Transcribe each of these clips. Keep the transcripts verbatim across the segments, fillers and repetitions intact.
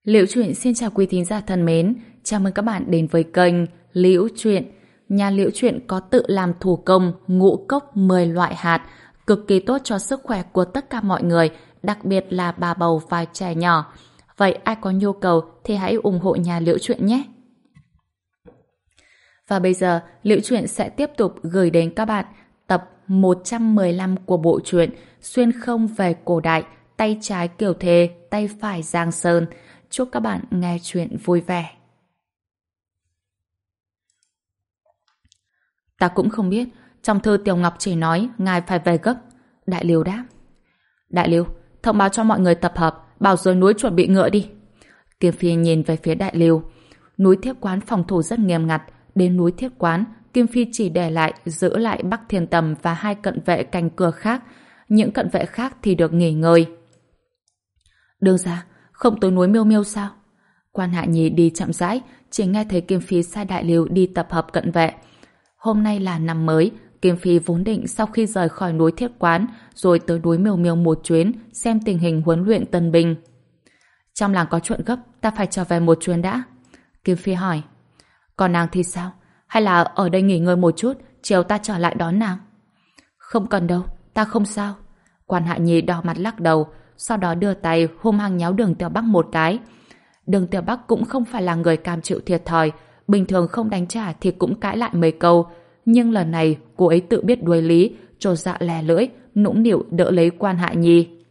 Liễu Chuyện xin chào quý thính giả thân mến, chào mừng các bạn đến với kênh Liễu Chuyện. Nhà Liễu Chuyện có tự làm thủ công ngũ cốc mười loại hạt, cực kỳ tốt cho sức khỏe của tất cả mọi người, đặc biệt là bà bầu và trẻ nhỏ. Vậy ai có nhu cầu thì hãy ủng hộ nhà Liễu Chuyện nhé. Và bây giờ, Liễu Chuyện sẽ tiếp tục gửi đến các bạn tập một trăm mười lăm của bộ truyện Xuyên không về cổ đại, tay trái Kiều Thề, tay phải Giang Sơn. Chúc các bạn nghe chuyện vui vẻ. Ta cũng không biết, trong thư Tiểu Ngọc chỉ nói ngài phải về gấp. Đại Liêu đáp. Đại Liêu, thông báo cho mọi người tập hợp, bảo dưới núi chuẩn bị ngựa đi. Kiều Phi nhìn về phía Đại Liêu. Núi Thiết Quán phòng thủ rất nghiêm ngặt. Đến núi Thiết Quán, Kim Phi chỉ để lại giữ lại Bắc Thiên Tầm và hai cận vệ canh cửa khác. Những cận vệ khác thì được nghỉ ngơi. Đương ra, không tới núi Miêu Miêu sao? Quan Hạ Nhi đi chậm rãi, chỉ nghe thấy Kim Phi sai Đại Liêu đi tập hợp cận vệ. Hôm nay là năm mới, Kim Phi vốn định sau khi rời khỏi núi Thiết Quán rồi tới núi Miêu Miêu một chuyến xem tình hình huấn luyện tân binh. Trong làng có chuyện gấp, ta phải trở về một chuyến đã. Kim Phi hỏi. Còn nàng thì sao? Hay là ở đây nghỉ ngơi một chút, chiều ta trở lại đón nàng? Không cần đâu, ta không sao. Quan Hạ Nhi đỏ mặt lắc đầu, sau đó đưa tay hung hăng nhéo Đường Tiểu Bắc một cái. Đường Tiểu Bắc cũng không phải là người cam chịu thiệt thòi, bình thường không đánh trả thì cũng cãi lại mấy câu, nhưng lần này cô ấy tự biết đuối lý, trột dạ lè lưỡi, nũng nịu đỡ lấy Quan Hạ Nhi.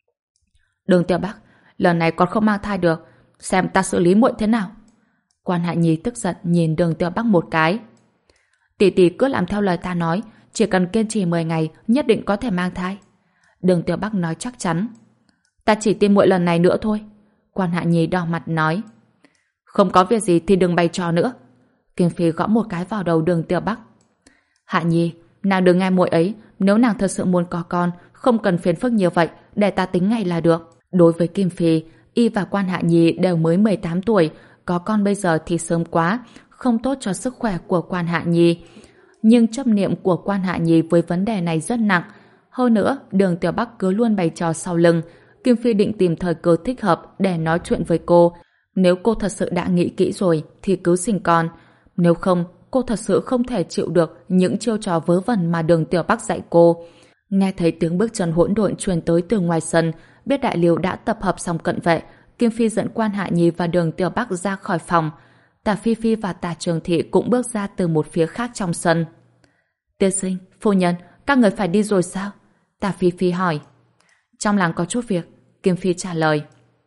Đường Tiểu Bắc, lần này còn không mang thai được, xem ta xử lý muội thế nào. Quan Hạ Nhi tức giận nhìn Đường Tiểu Bắc một cái. Tỷ tỷ cứ làm theo lời ta nói, chỉ cần kiên trì mười ngày nhất định có thể mang thai. Đường Tiểu Bắc nói chắc chắn. Ta chỉ tin muội lần này nữa thôi. Quan Hạ Nhi đỏ mặt nói. Không có việc gì thì đừng bày trò nữa. Kim Phi gõ một cái vào đầu Đường Tiểu Bắc. Hạ Nhi, nàng đừng nghe muội ấy, nếu nàng thật sự muốn có con, không cần phiền phức nhiều vậy, để ta tính ngày là được. Đối với Kim Phi, y và Quan Hạ Nhi đều mới mười tám tuổi, có con bây giờ thì sớm quá, không tốt cho sức khỏe của Quan Hạ Nhi. Nhưng chấp niệm của Quan Hạ Nhi với vấn đề này rất nặng. Hơn nữa, Đường Tiểu Bắc cứ luôn bày trò sau lưng. Kim Phi định tìm thời cơ thích hợp để nói chuyện với cô. Nếu cô thật sự đã nghĩ kỹ rồi thì cứ sinh con. Nếu không, cô thật sự không thể chịu được những chiêu trò vớ vẩn mà Đường Tiểu Bắc dạy cô. Nghe thấy tiếng bước chân hỗn độn truyền tới từ ngoài sân, biết Đại Liêu đã tập hợp xong cận vệ, Kim Phi dẫn Quan Hạ Nhi và Đường Tiểu Bắc ra khỏi phòng. Tả Phi Phi và Tả Trường Thị cũng bước ra từ một phía khác trong sân. Tiên sinh, phu nhân, các người phải đi rồi sao? Tả Phi Phi hỏi. Trong làng có chút việc, Kim Phi trả lời.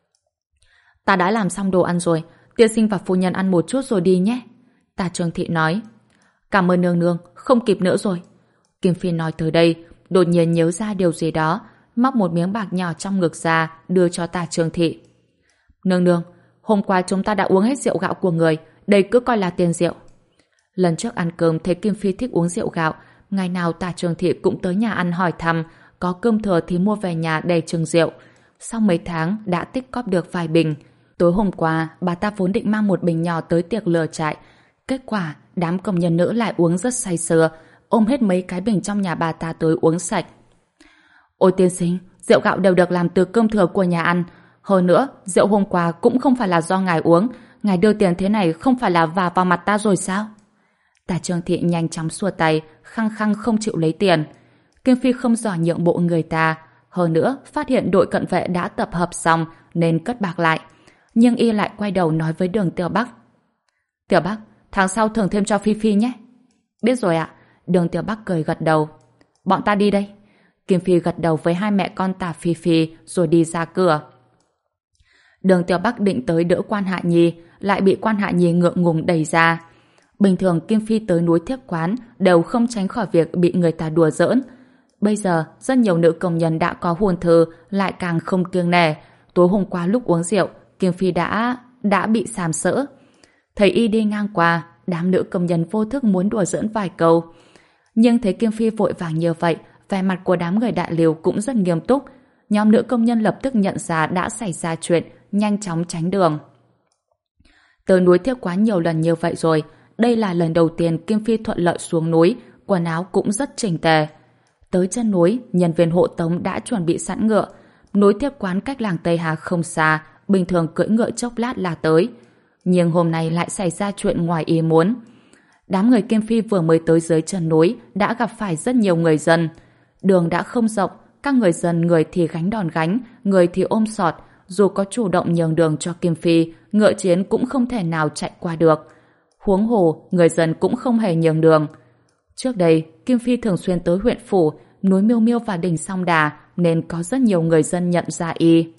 Ta đã làm xong đồ ăn rồi, tiên sinh và phu nhân ăn một chút rồi đi nhé. Tả Trường Thị nói. Cảm ơn nương nương, không kịp nữa rồi. Kim Phi nói tới đây, đột nhiên nhớ ra điều gì đó, móc một miếng bạc nhỏ trong ngực ra, đưa cho Tả Trường Thị. Nương nương, hôm qua chúng ta đã uống hết rượu gạo của người, đây cứ coi là tiền rượu. Lần trước ăn cơm thấy Kim Phi thích uống rượu gạo, ngày nào Tả Trường Thị cũng tới nhà ăn hỏi thăm, có cơm thừa thì mua về nhà đầy chừng rượu. Sau mấy tháng đã tích cóp được vài bình. Tối hôm qua, bà ta vốn định mang một bình nhỏ tới tiệc lửa trại. Kết quả, đám công nhân nữ lại uống rất say sưa, ôm hết mấy cái bình trong nhà bà ta tới uống sạch. Ôi tiên sinh, rượu gạo đều được làm từ cơm thừa của nhà ăn. Hơn nữa, rượu hôm qua cũng không phải là do ngài uống. Ngài đưa tiền thế này không phải là vả vào mặt ta rồi sao? Tả Trường Thị nhanh chóng xua tay, khăng khăng không chịu lấy tiền. Kim Phi không giỏi nhượng bộ người ta. Hơn nữa, phát hiện đội cận vệ đã tập hợp xong nên cất bạc lại. Nhưng y lại quay đầu nói với Đường Tiểu Bắc. Tiểu Bắc, tháng sau thưởng thêm cho Phi Phi nhé. Biết rồi ạ. Đường Tiểu Bắc cười gật đầu. Bọn ta đi đây. Kim Phi gật đầu với hai mẹ con Tả Phi Phi rồi đi ra cửa. Đường Tiểu Bắc định tới đỡ Quan Hạ Nhi, lại bị Quan Hạ Nhi ngượng ngùng đẩy ra. Bình thường Kim Phi tới núi Thiết Quán đều không tránh khỏi việc bị người ta đùa giỡn. Bây giờ, rất nhiều nữ công nhân đã có hôn thư, lại càng không kiêng nể. Tối hôm qua lúc uống rượu, Kim Phi đã... đã bị sàm sỡ. Thấy y đi ngang qua, đám nữ công nhân vô thức muốn đùa giỡn vài câu. Nhưng thấy Kim Phi vội vàng như vậy, vẻ mặt của đám người Đại Liêu cũng rất nghiêm túc. Nhóm nữ công nhân lập tức nhận ra đã xảy ra chuyện, nhanh chóng tránh đường. Tới núi Thiết Quán nhiều lần như vậy rồi, đây là lần đầu tiên Kim Phi thuận lợi xuống núi, quần áo cũng rất chỉnh tề. Tới chân núi, nhân viên hộ tống đã chuẩn bị sẵn ngựa. Núi Thiết Quán cách làng Tây Hà không xa, bình thường cưỡi ngựa chốc lát là tới. Nhưng hôm nay lại xảy ra chuyện ngoài ý muốn. Đám người Kim Phi vừa mới tới dưới chân núi đã gặp phải rất nhiều người dân. Đường đã không rộng, các người dân người thì gánh đòn gánh, người thì ôm sọt. Dù có chủ động nhường đường cho Kim Phi, ngựa chiến cũng không thể nào chạy qua được. Huống hồ, người dân cũng không hề nhường đường. Trước đây, Kim Phi thường xuyên tới huyện phủ, núi Miêu Miêu và đỉnh Song Đà, nên có rất nhiều người dân nhận ra y.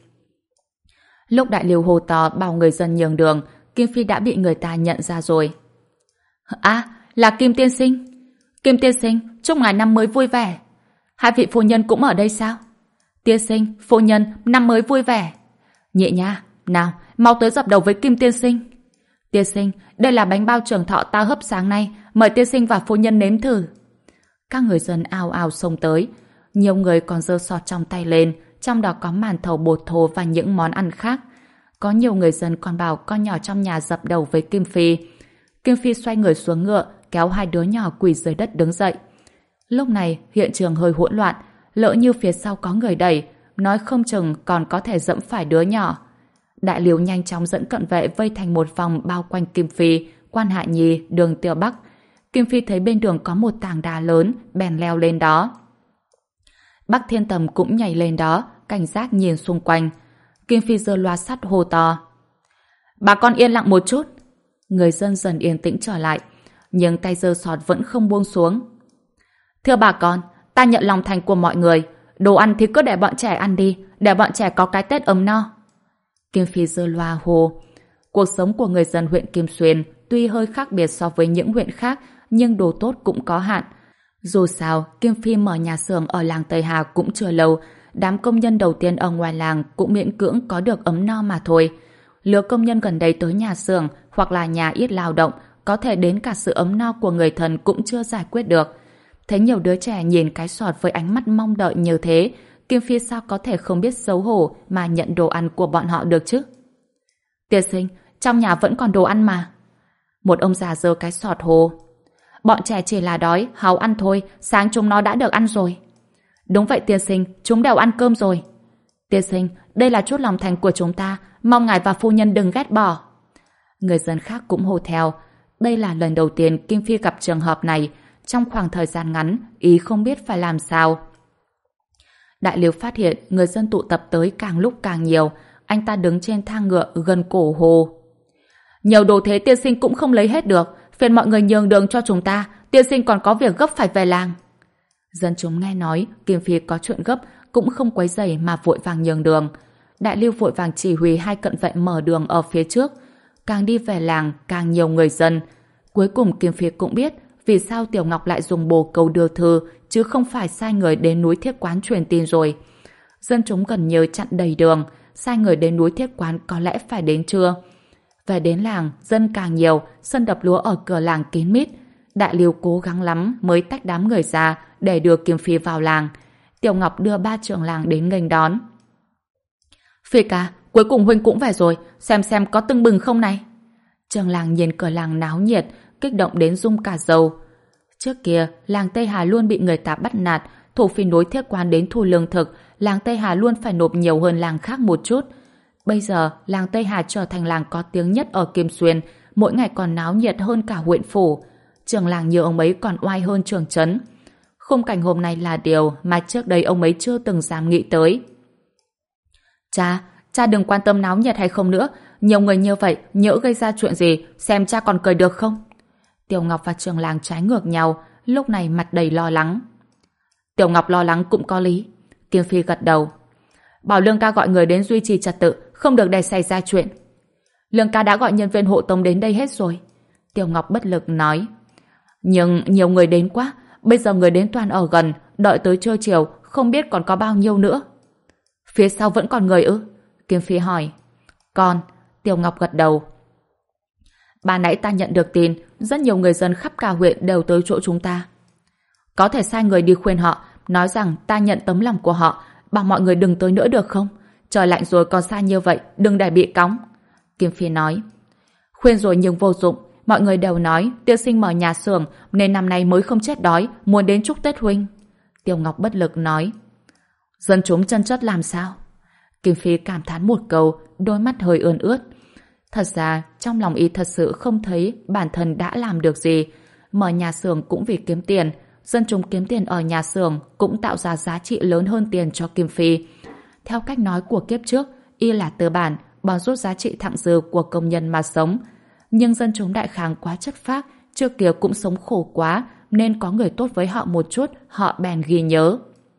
Lúc Đại Liêu hô to bảo người dân nhường đường, Kim Phi đã bị người ta nhận ra rồi. À, là Kim tiên sinh. Kim tiên sinh, chúc ngài năm mới vui vẻ. Hai vị phu nhân cũng ở đây sao? Tiên sinh, phu nhân, năm mới vui vẻ. Nhị nha, nào, mau tới dập đầu với Kim tiên sinh. Tiên sinh, đây là bánh bao trường thọ ta hấp sáng nay, mời tiên sinh và phu nhân nếm thử. Các người dân ào ào xông tới. Nhiều người còn giơ sọt trong tay lên, trong đó có màn thầu bột thô và những món ăn khác. Có nhiều người dân còn bảo con nhỏ trong nhà dập đầu với Kim Phi. Kim Phi xoay người xuống ngựa, kéo hai đứa nhỏ quỳ dưới đất đứng dậy. Lúc này hiện trường hơi hỗn loạn, lỡ như phía sau có người đẩy, nói không chừng còn có thể dẫm phải đứa nhỏ. Đại Liêu nhanh chóng dẫn cận vệ vây thành một vòng bao quanh Kim Phi, Quan Hạ Nhi, đường Tiêu Bắc. Kim Phi thấy bên đường có một tảng đá lớn, bèn leo lên đó. Bắc Thiên Tầm cũng nhảy lên đó, cảnh giác nhìn xung quanh. Kim Phi giơ loa sắt hô to. Bà con yên lặng một chút. Người dân dần yên tĩnh trở lại, nhưng tay giơ sọt vẫn không buông xuống. Thưa bà con, ta nhận lòng thành của mọi người. Đồ ăn thì cứ để bọn trẻ ăn đi, để bọn trẻ có cái Tết ấm no. Kim Phi giơ loa hô. Cuộc sống của người dân huyện Kim Xuyên tuy hơi khác biệt so với những huyện khác, nhưng đồ tốt cũng có hạn. Dù sao, Kim Phi mở nhà xưởng ở làng Tây Hà cũng chưa lâu, đám công nhân đầu tiên ở ngoài làng cũng miễn cưỡng có được ấm no mà thôi. Lứa công nhân gần đây tới nhà xưởng hoặc là nhà ít lao động, có thể đến cả sự ấm no của người thân cũng chưa giải quyết được. Thấy nhiều đứa trẻ nhìn cái sọt với ánh mắt mong đợi như thế, Kim Phi sao có thể không biết xấu hổ mà nhận đồ ăn của bọn họ được chứ? Tiên sinh, trong nhà vẫn còn đồ ăn mà. Một ông già giơ cái sọt hồ. Bọn trẻ chỉ là đói, háo ăn thôi, sáng chúng nó đã được ăn rồi. Đúng vậy tiên sinh, chúng đều ăn cơm rồi. Tiên sinh, đây là chút lòng thành của chúng ta, mong ngài và phu nhân đừng ghét bỏ. Người dân khác cũng hô theo. Đây là lần đầu tiên Kim Phi gặp trường hợp này. Trong khoảng thời gian ngắn, ý không biết phải làm sao. Đại Liêu phát hiện người dân tụ tập tới càng lúc càng nhiều. Anh ta đứng trên thang ngựa gần cổ hồ. Nhiều đồ thế tiên sinh cũng không lấy hết được. Phiền mọi người nhường đường cho chúng ta. Tiên sinh còn có việc gấp phải về làng. Dân chúng nghe nói Kim Phi có chuyện gấp cũng không quấy rầy mà vội vàng nhường đường. Đại Liêu vội vàng chỉ huy hai cận vệ mở đường ở phía trước. Càng đi về làng càng nhiều người dân. Cuối cùng Kim Phi cũng biết vì sao Tiểu Ngọc lại dùng bồ câu đưa thư chứ không phải sai người đến núi Thiết Quán truyền tin rồi. Dân chúng gần như chặn đầy đường, sai người đến núi Thiết Quán có lẽ phải đến trưa. Về đến làng, dân càng nhiều, sân đập lúa ở cửa làng kín mít. Đại Liêu cố gắng lắm mới tách đám người ra để đưa Kim Phi vào làng. Tiểu Ngọc đưa ba trưởng làng đến nghênh đón. Phi ca, cuối cùng huynh cũng về rồi, xem xem có tưng bừng không này. Trưởng làng nhìn cửa làng náo nhiệt, kích động đến rung cả râu. Trước kia, làng Tây Hà luôn bị người ta bắt nạt, thổ phỉ nối Thiết Quán đến thu lương thực, làng Tây Hà luôn phải nộp nhiều hơn làng khác một chút. Bây giờ, làng Tây Hà trở thành làng có tiếng nhất ở Kim Xuyên, mỗi ngày còn náo nhiệt hơn cả huyện phủ. Trưởng làng như ông ấy còn oai hơn trưởng trấn. Khung cảnh hôm nay là điều mà trước đây ông ấy chưa từng dám nghĩ tới. Cha, cha đừng quan tâm náo nhiệt hay không nữa, nhiều người như vậy, nhỡ gây ra chuyện gì, xem cha còn cười được không? Tiểu Ngọc và trưởng làng trái ngược nhau, lúc này mặt đầy lo lắng. Tiểu Ngọc lo lắng cũng có lý. Kim Phi gật đầu. Bảo Lương ca gọi người đến duy trì trật tự, không được để xảy ra chuyện. Lương ca đã gọi nhân viên hộ tống đến đây hết rồi. Tiểu Ngọc bất lực nói. Nhưng nhiều người đến quá, bây giờ người đến toàn ở gần, đợi tới trưa chiều, không biết còn có bao nhiêu nữa. Phía sau vẫn còn người ư? Kim Phi hỏi. Còn, Tiểu Ngọc gật đầu. Bà nãy ta nhận được tin, rất nhiều người dân khắp cả huyện đều tới chỗ chúng ta. Có thể sai người đi khuyên họ, nói rằng ta nhận tấm lòng của họ, bảo mọi người đừng tới nữa được không? Trời lạnh rồi còn xa như vậy, đừng để bị cóng. Kim Phi nói. Khuyên rồi nhưng vô dụng, mọi người đều nói tiên sinh mở nhà xưởng nên năm nay mới không chết đói, muốn đến chúc Tết huynh. Tiểu Ngọc bất lực nói. Dân chúng chân chất làm sao? Kim Phi cảm thán một câu, đôi mắt hơi ươn ướt. Thật ra, trong lòng y thật sự không thấy bản thân đã làm được gì. Mở nhà xưởng cũng vì kiếm tiền, dân chúng kiếm tiền ở nhà xưởng cũng tạo ra giá trị lớn hơn tiền cho Kim Phi. Theo cách nói của kiếp trước, y là tư bản, bòn rút giá trị thặng dư của công nhân mà sống. Nhưng dân chúng Đại Khang quá chất phác, trước kia cũng sống khổ quá, nên có người tốt với họ một chút, họ bèn ghi nhớ.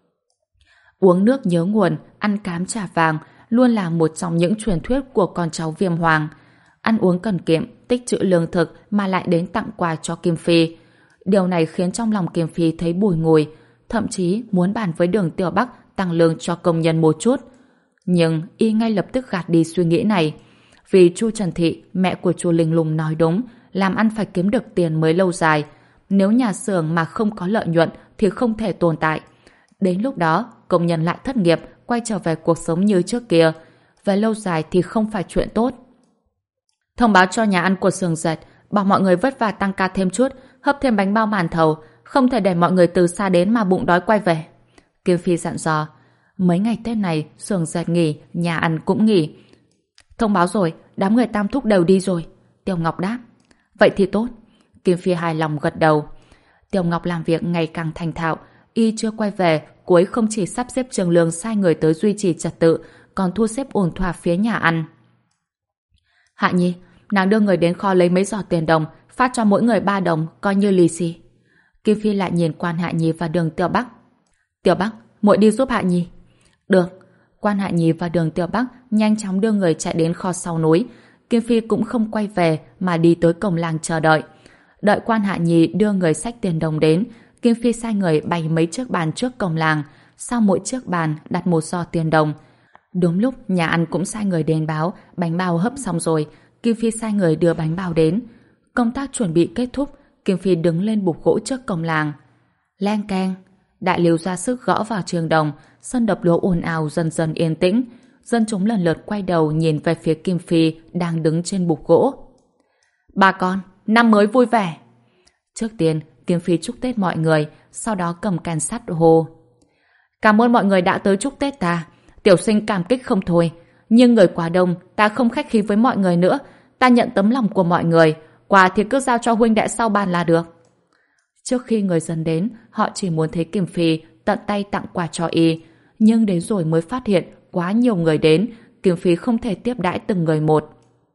Uống nước nhớ nguồn, ăn cám trả vàng luôn là một trong những truyền thuyết của con cháu Viêm Hoàng. Ăn uống cần kiệm, tích trữ lương thực mà lại đến tặng quà cho Kim Phi. Điều này khiến trong lòng Kim Phi thấy bùi ngùi, thậm chí muốn bàn với Đường Tiểu Bắc tăng lương cho công nhân một chút. Nhưng y ngay lập tức gạt đi suy nghĩ này. Vì Chu Trần Thị, mẹ của Chu Linh Lung nói đúng, làm ăn phải kiếm được tiền mới lâu dài. Nếu nhà xưởng mà không có lợi nhuận thì không thể tồn tại. Đến lúc đó, công nhân lại thất nghiệp, quay trở về cuộc sống như trước kia. Về lâu dài thì không phải chuyện tốt. Thông báo cho nhà ăn của xưởng dệt, bảo mọi người vất vả tăng ca thêm chút, hấp thêm bánh bao màn thầu, không thể để mọi người từ xa đến mà bụng đói quay về. Kim Phi dặn dò. Mấy ngày Tết này, xưởng dệt nghỉ, nhà ăn cũng nghỉ. Thông báo rồi, đám người Tam Thúc đều đi rồi. Tiểu Ngọc đáp. Vậy thì tốt. Kim Phi hài lòng gật đầu. Tiểu Ngọc làm việc ngày càng thành thạo, y chưa quay về, cô ấy không chỉ sắp xếp Trường Lương sai người tới duy trì trật tự, còn thu xếp ổn thỏa phía nhà ăn. Hạ Nhi, nàng đưa người đến kho lấy mấy giỏ tiền đồng, phát cho mỗi người ba đồng, coi như lì xì. Kim Phi lại nhìn Quan Hạ Nhi và Đường Tiểu Bắc. Tiểu Bắc, muội đi giúp Hạ Nhi. Được. Quan Hạ Nhi và Đường Tiểu Bắc nhanh chóng đưa người chạy đến kho sau núi. Kim Phi cũng không quay về mà đi tới cổng làng chờ đợi. Đợi Quan Hạ Nhi đưa người xách tiền đồng đến, Kim Phi sai người bày mấy chiếc bàn trước cổng làng, sau mỗi chiếc bàn đặt một giỏ tiền đồng. Đúng lúc nhà ăn cũng sai người đến báo bánh bao hấp xong rồi, Kim Phi sai người đưa bánh bao đến. Công tác chuẩn bị kết thúc, Kim Phi đứng lên bục gỗ trước cổng làng. Leng keng, đại liều ra sức gõ vào trường đồng, sân đập lúa ồn ào dần dần yên tĩnh. Dân chúng lần lượt quay đầu nhìn về phía Kim Phi đang đứng trên bục gỗ. Bà con, năm mới vui vẻ. Trước tiên, Kim Phi chúc Tết mọi người, sau đó cầm can sắt hô. Cảm ơn mọi người đã tới chúc Tết ta. Tiểu sinh cảm kích không thôi. Nhưng người quá đông, ta không khách khí với mọi người nữa. Ta nhận tấm lòng của mọi người. Quà thì cứ giao cho huynh đệ sau bàn là được. Trước khi người dân đến, họ chỉ muốn thấy Kim Phi tận tay tặng quà cho y. Nhưng đến rồi mới phát hiện quá nhiều người đến, Kim Phi không thể tiếp đãi từng người một.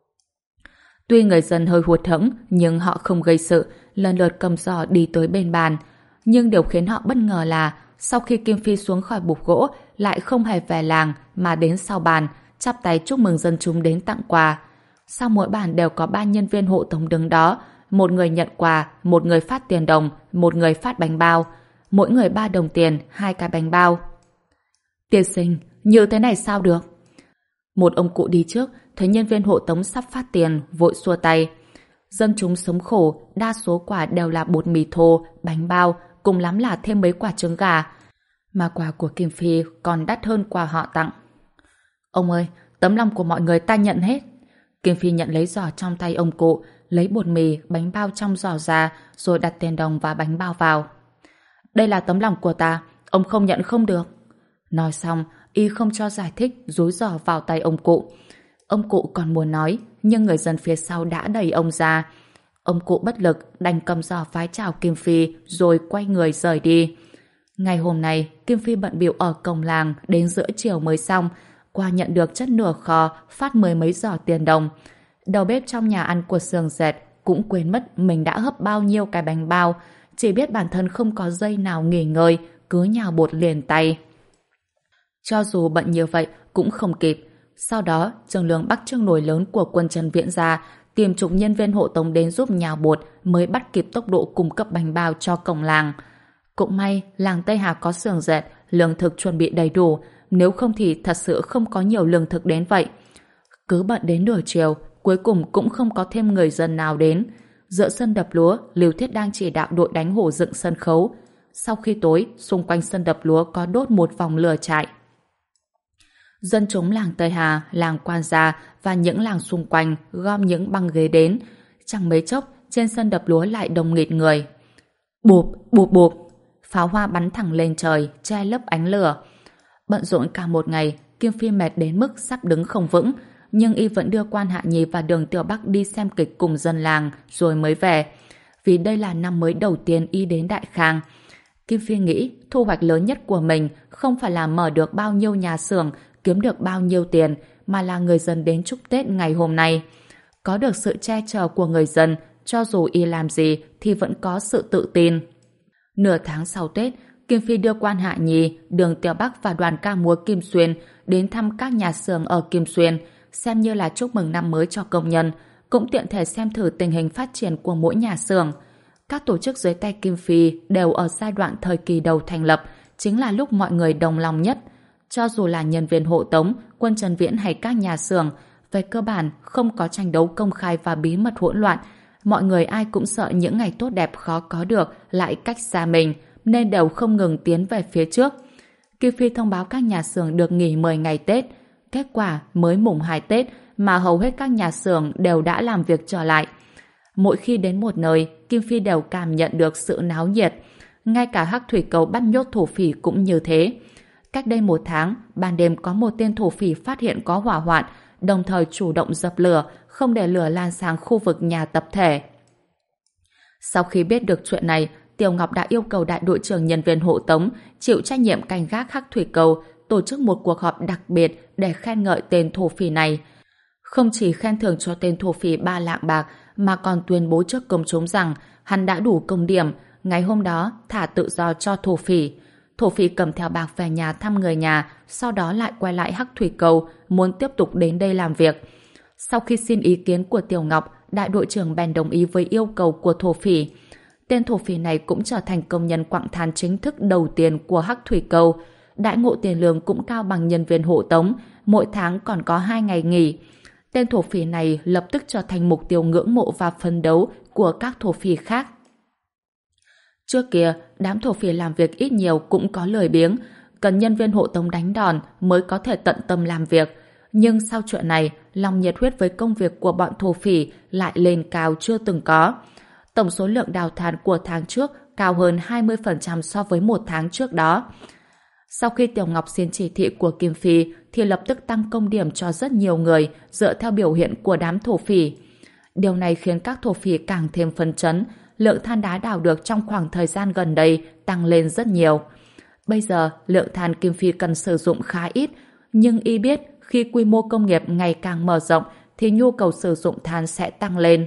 Tuy người dân hơi hụt hẫng, nhưng họ không gây sự, lần lượt cầm giỏ đi tới bên bàn. Nhưng điều khiến họ bất ngờ là sau khi Kim Phi xuống khỏi bục gỗ lại không hề về làng mà đến sau bàn, chắp tay chúc mừng dân chúng đến tặng quà. Sau mỗi bàn đều có ba nhân viên hộ tống đứng đó, một người nhận quà, một người phát tiền đồng, một người phát bánh bao. Mỗi người ba đồng tiền, hai cái bánh bao. Tiên sinh, như thế này sao được? Một ông cụ đi trước, thấy nhân viên hộ tống sắp phát tiền, vội xua tay. Dân chúng sống khổ, đa số quà đều là bột mì thô, bánh bao, cùng lắm là thêm mấy quả trứng gà. Mà quà của Kim Phi còn đắt hơn quà họ tặng. Ông ơi, tấm lòng của mọi người ta nhận hết. Kim Phi nhận lấy giỏ trong tay ông cụ, lấy bột mì, bánh bao trong giỏ ra, rồi đặt tiền đồng và bánh bao vào. Đây là tấm lòng của ta, ông không nhận không được. Nói xong, y không cho giải thích, dúi giỏ vào tay ông cụ. Ông cụ còn muốn nói, nhưng người dân phía sau đã đẩy ông ra. Ông cụ bất lực, đành cầm giỏ vái chào Kim Phi, rồi quay người rời đi. Ngày hôm nay, Kim Phi bận bịu ở cổng làng đến giữa chiều mới xong, qua nhận được chất nửa kho, phát mười mấy giỏ tiền đồng. Đầu bếp trong nhà ăn của xưởng dệt cũng quên mất mình đã hấp bao nhiêu cái bánh bao, chỉ biết bản thân không có giây nào nghỉ ngơi, cứ nhào bột liền tay. Cho dù bận như vậy cũng không kịp. Sau đó, Trường Lương bắt chiếc nồi lớn của quân Trần Viễn ra, tìm chục nhân viên hộ tống đến giúp nhào bột mới bắt kịp tốc độ cung cấp bánh bao cho cổng làng. Cũng may, làng Tây Hà có xưởng dệt, lương thực chuẩn bị đầy đủ, nếu không thì thật sự không có nhiều lương thực đến vậy. Cứ bận đến nửa chiều, cuối cùng cũng không có thêm người dân nào đến. Giữa sân đập lúa, Lưu Thiết đang chỉ đạo đội đánh hổ dựng sân khấu. Sau khi tối, xung quanh sân đập lúa có đốt một vòng lửa trại. Dân chúng làng Tây Hà, làng Quan Gia và những làng xung quanh gom những băng ghế đến. Chẳng mấy chốc, trên sân đập lúa lại đông nghịt người. Bụp, bụp bụp, pháo hoa bắn thẳng lên trời, che lấp ánh lửa. Bận rộn cả một ngày, Kim Phi mệt đến mức sắp đứng không vững, nhưng y vẫn đưa Quan Hạ Nhi và Đường Tiểu Bắc đi xem kịch cùng dân làng rồi mới về. Vì đây là năm mới đầu tiên y đến Đại Khang. Kim Phi nghĩ thu hoạch lớn nhất của mình không phải là mở được bao nhiêu nhà xưởng, kiếm được bao nhiêu tiền, mà là người dân đến chúc Tết ngày hôm nay. Có được sự che chở của người dân, cho dù y làm gì thì vẫn có sự tự tin. Nửa tháng sau Tết, Kim Phi đưa Quan Hạ Nhi, Đường Tiểu Bắc và đoàn ca múa Kim Xuyên đến thăm các nhà xưởng ở Kim Xuyên, xem như là chúc mừng năm mới cho công nhân, cũng tiện thể xem thử tình hình phát triển của mỗi nhà xưởng. Các tổ chức dưới tay Kim Phi đều ở giai đoạn thời kỳ đầu thành lập, chính là lúc mọi người đồng lòng nhất. Cho dù là nhân viên hộ tống, quân Trần Viễn hay các nhà xưởng, về cơ bản không có tranh đấu công khai và bí mật hỗn loạn. Mọi người ai cũng sợ những ngày tốt đẹp khó có được lại cách xa mình, nên đều không ngừng tiến về phía trước. Kim Phi thông báo các nhà xưởng được nghỉ mười ngày Tết. Kết quả mới mùng hai Tết mà hầu hết các nhà xưởng đều đã làm việc trở lại. Mỗi khi đến một nơi, Kim Phi đều cảm nhận được sự náo nhiệt. Ngay cả Hắc Thủy Cầu bắt nhốt thổ phỉ cũng như thế. Cách đây một tháng, ban đêm có một tên thổ phỉ phát hiện có hỏa hoạn, đồng thời chủ động dập lửa, không để lửa lan sang khu vực nhà tập thể. Sau khi biết được chuyện này, Tiểu Ngọc đã yêu cầu đại đội trưởng nhân viên hộ tống chịu trách nhiệm canh gác Hắc Thủy Cầu, tổ chức một cuộc họp đặc biệt để khen ngợi tên thổ phỉ này. Không chỉ khen thưởng cho tên thổ phỉ ba lạng bạc, mà còn tuyên bố trước công chúng rằng hắn đã đủ công điểm, ngày hôm đó thả tự do cho thổ phỉ. Thổ phỉ cầm theo bạc về nhà thăm người nhà, sau đó lại quay lại Hắc Thủy Cầu, muốn tiếp tục đến đây làm việc. Sau khi xin ý kiến của Tiểu Ngọc, đại đội trưởng bèn đồng ý với yêu cầu của thổ phỉ. Tên thổ phỉ này cũng trở thành công nhân quặng than chính thức đầu tiên của Hắc Thủy Cầu. Đãi ngộ tiền lương cũng cao bằng nhân viên hộ tống, mỗi tháng còn có hai ngày nghỉ. Tên thổ phỉ này lập tức trở thành mục tiêu ngưỡng mộ và phấn đấu của các thổ phỉ khác. Trước kia, đám thổ phỉ làm việc ít nhiều cũng có lười biếng, cần nhân viên hộ tống đánh đòn mới có thể tận tâm làm việc. Nhưng sau chuyện này, lòng nhiệt huyết với công việc của bọn thổ phỉ lại lên cao chưa từng có. Tổng số lượng đào than của tháng trước cao hơn hai mươi phần trăm so với một tháng trước đó. Sau khi Tiểu Ngọc xin chỉ thị của Kim Phi thì lập tức tăng công điểm cho rất nhiều người dựa theo biểu hiện của đám thổ phỉ. Điều này khiến các thổ phỉ càng thêm phấn chấn, lượng than đá đào được trong khoảng thời gian gần đây tăng lên rất nhiều. Bây giờ, lượng than Kim Phi cần sử dụng khá ít, nhưng y biết khi quy mô công nghiệp ngày càng mở rộng thì nhu cầu sử dụng than sẽ tăng lên.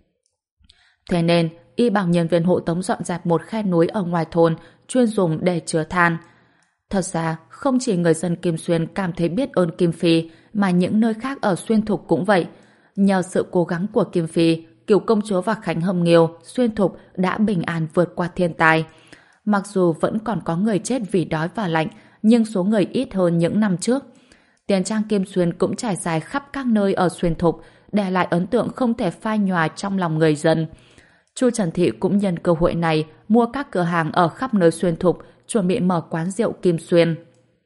Thế nên, y bảo nhân viên hộ tống dọn dẹp một khe núi ở ngoài thôn chuyên dùng để chứa than. Thật ra, không chỉ người dân Kim Xuyên cảm thấy biết ơn Kim Phi, mà những nơi khác ở Xuyên Thục cũng vậy. Nhờ sự cố gắng của Kim Phi, Kiều Công Chúa và Khánh Hồng Nghiêu, Xuyên Thục đã bình an vượt qua thiên tai. Mặc dù vẫn còn có người chết vì đói và lạnh, nhưng số người ít hơn những năm trước. Tiền trang Kim Xuyên cũng trải dài khắp các nơi ở Xuyên Thục, để lại ấn tượng không thể phai nhòa trong lòng người dân. Chu Trần Thị cũng nhân cơ hội này mua các cửa hàng ở khắp nơi Xuyên Thục, chuẩn bị mở quán rượu Kim Xuyên.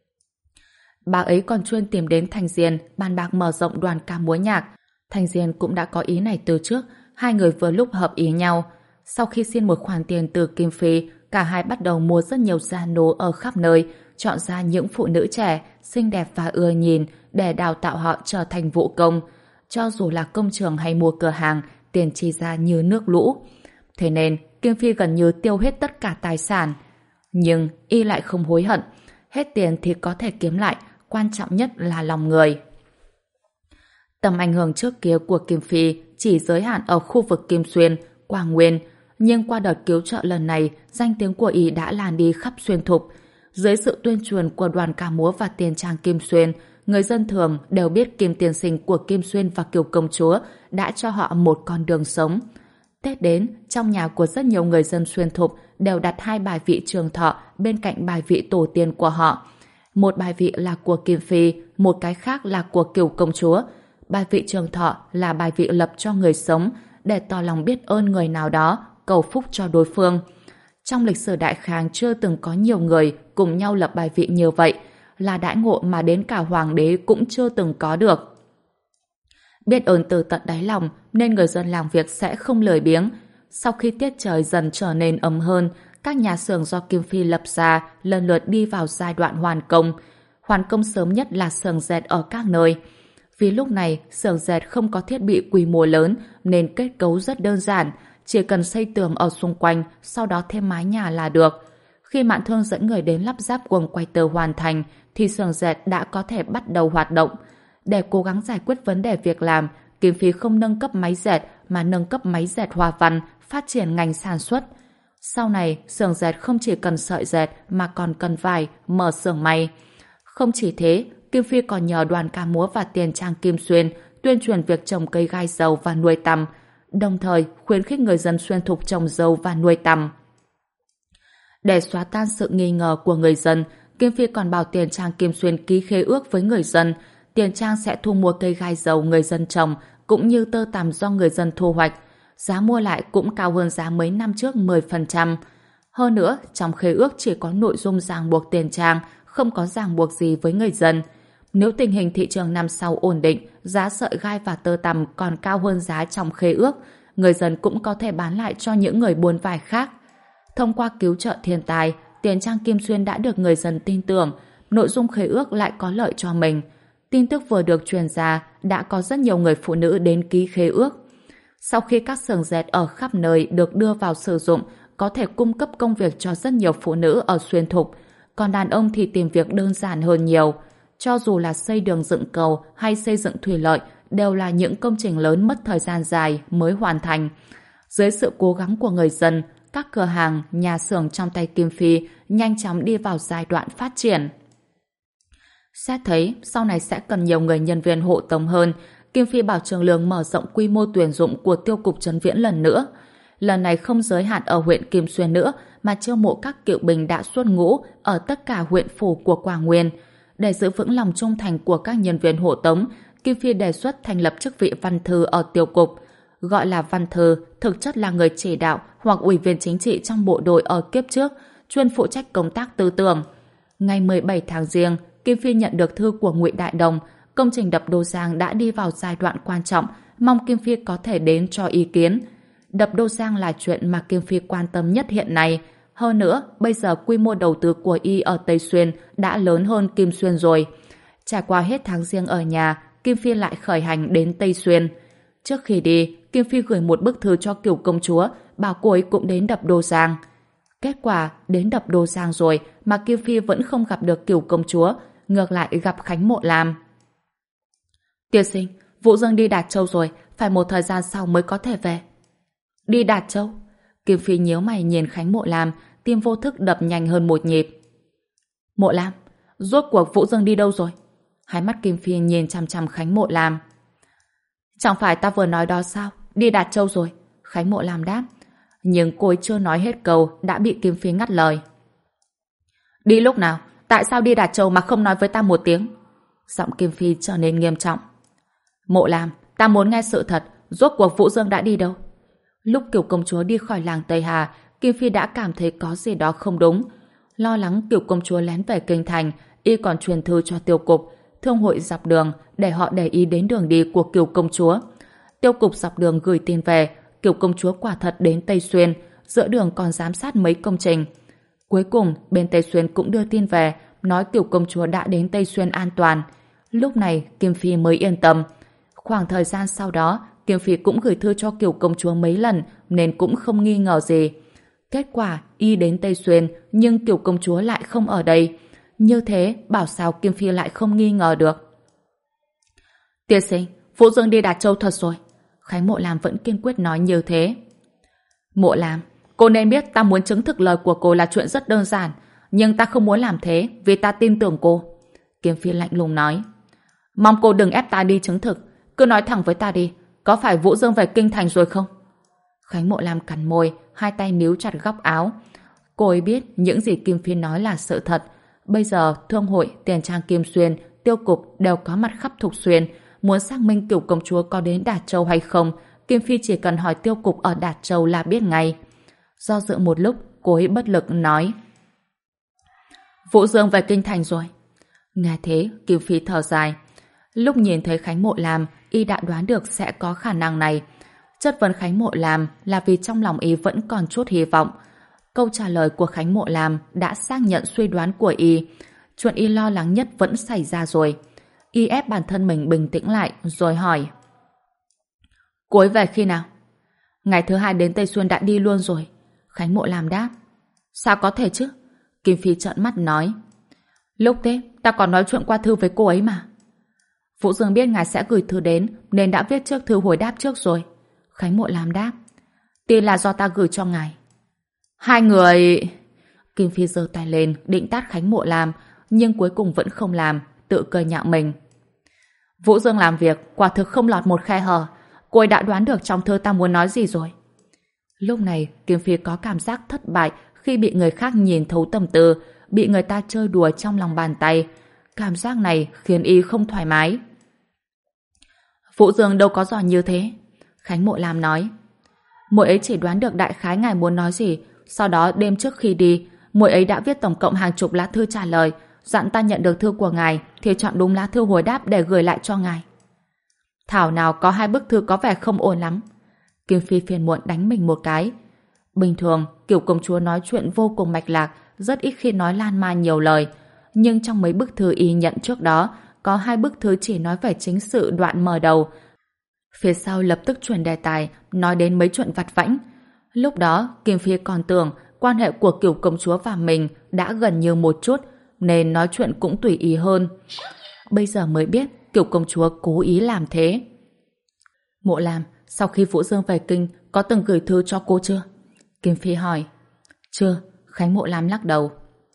Bà ấy còn chuyên tìm đến Thành Diên bàn bạc mở rộng đoàn ca múa nhạc. Thành Diên cũng đã có ý này từ trước, hai người vừa lúc hợp ý nhau. Sau khi xin một khoản tiền từ Kim Phi, cả hai bắt đầu mua rất nhiều gia nô ở khắp nơi, chọn ra những phụ nữ trẻ, xinh đẹp và ưa nhìn để đào tạo họ trở thành vũ công. Cho dù là công trường hay mua cửa hàng, tiền chi ra như nước lũ. Thế nên, Kim Phi gần như tiêu hết tất cả tài sản. Nhưng y lại không hối hận. Hết tiền thì có thể kiếm lại, quan trọng nhất là lòng người. Tầm ảnh hưởng trước kia của Kim Phi chỉ giới hạn ở khu vực Kim Xuyên, Quảng Nguyên, nhưng qua đợt cứu trợ lần này, danh tiếng của y đã lan đi khắp Xuyên Thục. Dưới sự tuyên truyền của đoàn ca múa và tiền trang Kim Xuyên, người dân thường đều biết Kim tiên sinh của Kim Xuyên và Kiều Công Chúa đã cho họ một con đường sống. Tết đến, trong nhà của rất nhiều người dân Xuyên Thục đều đặt hai bài vị trường thọ bên cạnh bài vị tổ tiên của họ. Một bài vị là của Kim Phi, một cái khác là của Kiều Công Chúa. Bài vị trường thọ là bài vị lập cho người sống để tỏ lòng biết ơn người nào đó, cầu phúc cho đối phương. Trong lịch sử Đại Khang chưa từng có nhiều người cùng nhau lập bài vị như vậy, là đãi ngộ mà đến cả hoàng đế cũng chưa từng có được. Biết ơn từ tận đáy lòng nên người dân làm việc sẽ không lười biếng. Sau khi tiết trời dần trở nên ấm hơn, các nhà xưởng do Kim Phi lập ra lần lượt đi vào giai đoạn hoàn công. hoàn công sớm nhất là xưởng dệt ở các nơi. Vì lúc này, xưởng dệt không có thiết bị quy mô lớn nên kết cấu rất đơn giản, chỉ cần xây tường ở xung quanh, sau đó thêm mái nhà là được. Khi Mạn Thương dẫn người đến lắp ráp guồng quay tơ hoàn thành, thì xưởng dệt đã có thể bắt đầu hoạt động. Để cố gắng giải quyết vấn đề việc làm, Kim Phi không nâng cấp máy dệt mà nâng cấp máy dệt hoa văn, phát triển ngành sản xuất. Sau này, xưởng dệt không chỉ cần sợi dệt mà còn cần vải, mở xưởng may. Không chỉ thế, Kim Phi còn nhờ đoàn ca múa và tiền trang Kim Xuyên tuyên truyền việc trồng cây gai dầu và nuôi tằm, đồng thời khuyến khích người dân Xuyên Thục trồng dâu và nuôi tằm. Để xóa tan sự nghi ngờ của người dân, Kim Phi còn bảo tiền trang Kim Xuyên ký khế ước với người dân. Tiền trang sẽ thu mua cây gai dầu người dân trồng cũng như tơ tằm do người dân thu hoạch. Giá mua lại cũng cao hơn giá mấy năm trước mười phần trăm. Hơn nữa, trong khế ước chỉ có nội dung ràng buộc tiền trang, không có ràng buộc gì với người dân. Nếu tình hình thị trường năm sau ổn định, giá sợi gai và tơ tằm còn cao hơn giá trong khế ước, người dân cũng có thể bán lại cho những người buôn vải khác. Thông qua cứu trợ thiên tai, tiền trang Kim Xuyên đã được người dân tin tưởng, nội dung khế ước lại có lợi cho mình. Tin tức vừa được truyền ra, đã có rất nhiều người phụ nữ đến ký khế ước. Sau khi các xưởng dệt ở khắp nơi được đưa vào sử dụng, có thể cung cấp công việc cho rất nhiều phụ nữ ở Xuyên Thục, còn đàn ông thì tìm việc đơn giản hơn nhiều. Cho dù là xây đường dựng cầu hay xây dựng thủy lợi, đều là những công trình lớn mất thời gian dài mới hoàn thành. Dưới sự cố gắng của người dân, các cửa hàng, nhà xưởng trong tay Kim Phi nhanh chóng đi vào giai đoạn phát triển. Xét thấy sau này sẽ cần nhiều người nhân viên hộ tống hơn, Kim Phi bảo Trường Lương mở rộng quy mô tuyển dụng của tiêu cục Trấn Viễn lần nữa. Lần này không giới hạn ở huyện Kim Xuyên nữa, mà chiêu mộ các cựu binh đã xuất ngũ ở tất cả huyện phủ của Quảng Nguyên. Để giữ vững lòng trung thành của các nhân viên hộ tống, Kim Phi đề xuất thành lập chức vị văn thư ở tiêu cục. Gọi là văn thư, thực chất là người chỉ đạo hoặc ủy viên chính trị trong bộ đội ở kiếp trước, chuyên phụ trách công tác tư tưởng. Ngày mười bảy tháng Giêng, Kim Phi nhận được thư của Ngụy Đại Đồng. Công trình đập Đô Giang đã đi vào giai đoạn quan trọng, mong Kim Phi có thể đến cho ý kiến. Đập Đô Giang là chuyện mà Kim Phi quan tâm nhất hiện nay. Hơn nữa, bây giờ quy mô đầu tư của y ở Tây Xuyên đã lớn hơn Kim Xuyên rồi. Trải qua hết tháng Giêng ở nhà, Kim Phi lại khởi hành đến Tây Xuyên. Trước khi đi, Kim Phi gửi một bức thư cho Cửu công chúa, bảo cô ấy cũng đến đập Đô Giang. Kết quả, đến đập Đô Giang rồi mà Kim Phi vẫn không gặp được Cửu công chúa, ngược lại gặp Khánh Mộ Lam. Tiên sinh, Vũ Dương đi Đạt Châu rồi, phải một thời gian sau mới có thể về. Đi Đạt Châu? Kim Phi nhíu mày nhìn Khánh Mộ Lam, tim vô thức đập nhanh hơn một nhịp. Mộ Lam, rốt cuộc Vũ Dương đi đâu rồi? Hai mắt Kim Phi nhìn chằm chằm Khánh Mộ Lam. Chẳng phải ta vừa nói đó sao? Đi Đạt Châu rồi. Khánh Mộ Lam đáp. Nhưng cô ấy chưa nói hết câu đã bị Kim Phi ngắt lời. Đi lúc nào? Tại sao đi Đạt Châu mà không nói với ta một tiếng? Giọng Kim Phi trở nên nghiêm trọng. Mộ Lam, ta muốn nghe sự thật. Rốt cuộc Vũ Dương đã đi đâu? Lúc Kiều công chúa đi khỏi làng Tây Hà, Kim Phi đã cảm thấy có gì đó không đúng. Lo lắng Kiều công chúa lén về kinh thành, y còn truyền thư cho tiêu cục, thương hội dọc đường để họ để ý đến đường đi của Kiều công chúa. Tiêu cục dọc đường gửi tin về, Kiều công chúa quả thật đến Tây Xuyên, giữa đường còn giám sát mấy công trình. Cuối cùng, bên Tây Xuyên cũng đưa tin về, nói Kiều công chúa đã đến Tây Xuyên an toàn. Lúc này, Kim Phi mới yên tâm. Khoảng thời gian sau đó, Kim Phi cũng gửi thư cho Kiều công chúa mấy lần, nên cũng không nghi ngờ gì. Kết quả, y đến Tây Xuyên, nhưng Kiều công chúa lại không ở đây. Như thế, bảo sao Kim Phi lại không nghi ngờ được. Tiên sinh, Vũ Dương đi Đạt Châu thật rồi. Khánh Mộ Lam vẫn kiên quyết nói như thế. Mộ Lam, cô nên biết ta muốn chứng thực lời của cô là chuyện rất đơn giản, nhưng ta không muốn làm thế vì ta tin tưởng cô. Kim Phi lạnh lùng nói. Mong cô đừng ép ta đi chứng thực, cứ nói thẳng với ta đi, có phải Vũ Dương về kinh thành rồi không? Khánh Mộ Lam cắn môi, hai tay níu chặt góc áo. Cô ấy biết những gì Kim Phi nói là sự thật. Bây giờ thương hội, tiền trang Kim Xuyên, tiêu cục đều có mặt khắp Thục Xuyên. Muốn xác minh Cửu công chúa có đến Đạt Châu hay không, Kim Phi chỉ cần hỏi tiêu cục ở Đạt Châu là biết ngay. Do dự một lúc, cô ấy bất lực nói. Vũ Dương về kinh thành rồi. Nghe thế, Kim Phi thở dài. Lúc nhìn thấy Khánh Mộ Lam, y đã đoán được sẽ có khả năng này. Chất vấn Khánh Mộ Lam là vì trong lòng y vẫn còn chút hy vọng. Câu trả lời của Khánh Mộ Lam đã xác nhận suy đoán của y. Chuyện y lo lắng nhất vẫn xảy ra rồi. Y ép bản thân mình bình tĩnh lại rồi hỏi. Cô ấy về khi nào? Ngày thứ hai đến Tây Xuyên đã đi luôn rồi. Khánh Mộ Lam đáp. Sao có thể chứ? Kim Phi trợn mắt nói. Lúc Tết ta còn nói chuyện qua thư với cô ấy mà. Vũ Dương biết ngài sẽ gửi thư đến nên đã viết trước thư hồi đáp trước rồi. Khánh Mộ Lam đáp. Tin là do ta gửi cho ngài. Hai người... Kim Phi giơ tay lên định tát Khánh Mộ Lam, nhưng cuối cùng vẫn không làm, tự cười nhạo mình. Vũ Dương làm việc quả thực không lọt một khe hở. Cô ấy đã đoán được trong thơ ta muốn nói gì rồi. Lúc này Kim Phi có cảm giác thất bại khi bị người khác nhìn thấu tâm tư, bị người ta chơi đùa trong lòng bàn tay. Cảm giác này khiến y không thoải mái. Vũ Dương đâu có giỏi như thế. Khánh Mộ Lam nói. Muội ấy chỉ đoán được đại khái ngài muốn nói gì. Sau đó đêm trước khi đi, muội ấy đã viết tổng cộng hàng chục lá thư trả lời, dặn ta nhận được thư của ngài thì chọn đúng lá thư hồi đáp để gửi lại cho ngài. Thảo nào có hai bức thư có vẻ không ổn lắm. Kim Phi phiền muộn đánh mình một cái. Bình thường Kiểu công chúa nói chuyện vô cùng mạch lạc, rất ít khi nói lan man nhiều lời. Nhưng trong mấy bức thư y nhận trước đó, có hai bức thư chỉ nói về chính sự đoạn mở đầu. Phía sau lập tức chuyển đề tài, nói đến mấy chuyện vặt vãnh. Lúc đó Kim Phi còn tưởng quan hệ của Kiểu công chúa và mình đã gần như một chút, nên nói chuyện cũng tùy ý hơn. Bây giờ mới biết Kiểu công chúa cố ý làm thế. Mộ Lam, sau khi Vũ Dương về kinh, có từng gửi thư cho cô chưa? Kim Phi hỏi. Chưa, Khánh Mộ Lam lắc đầu.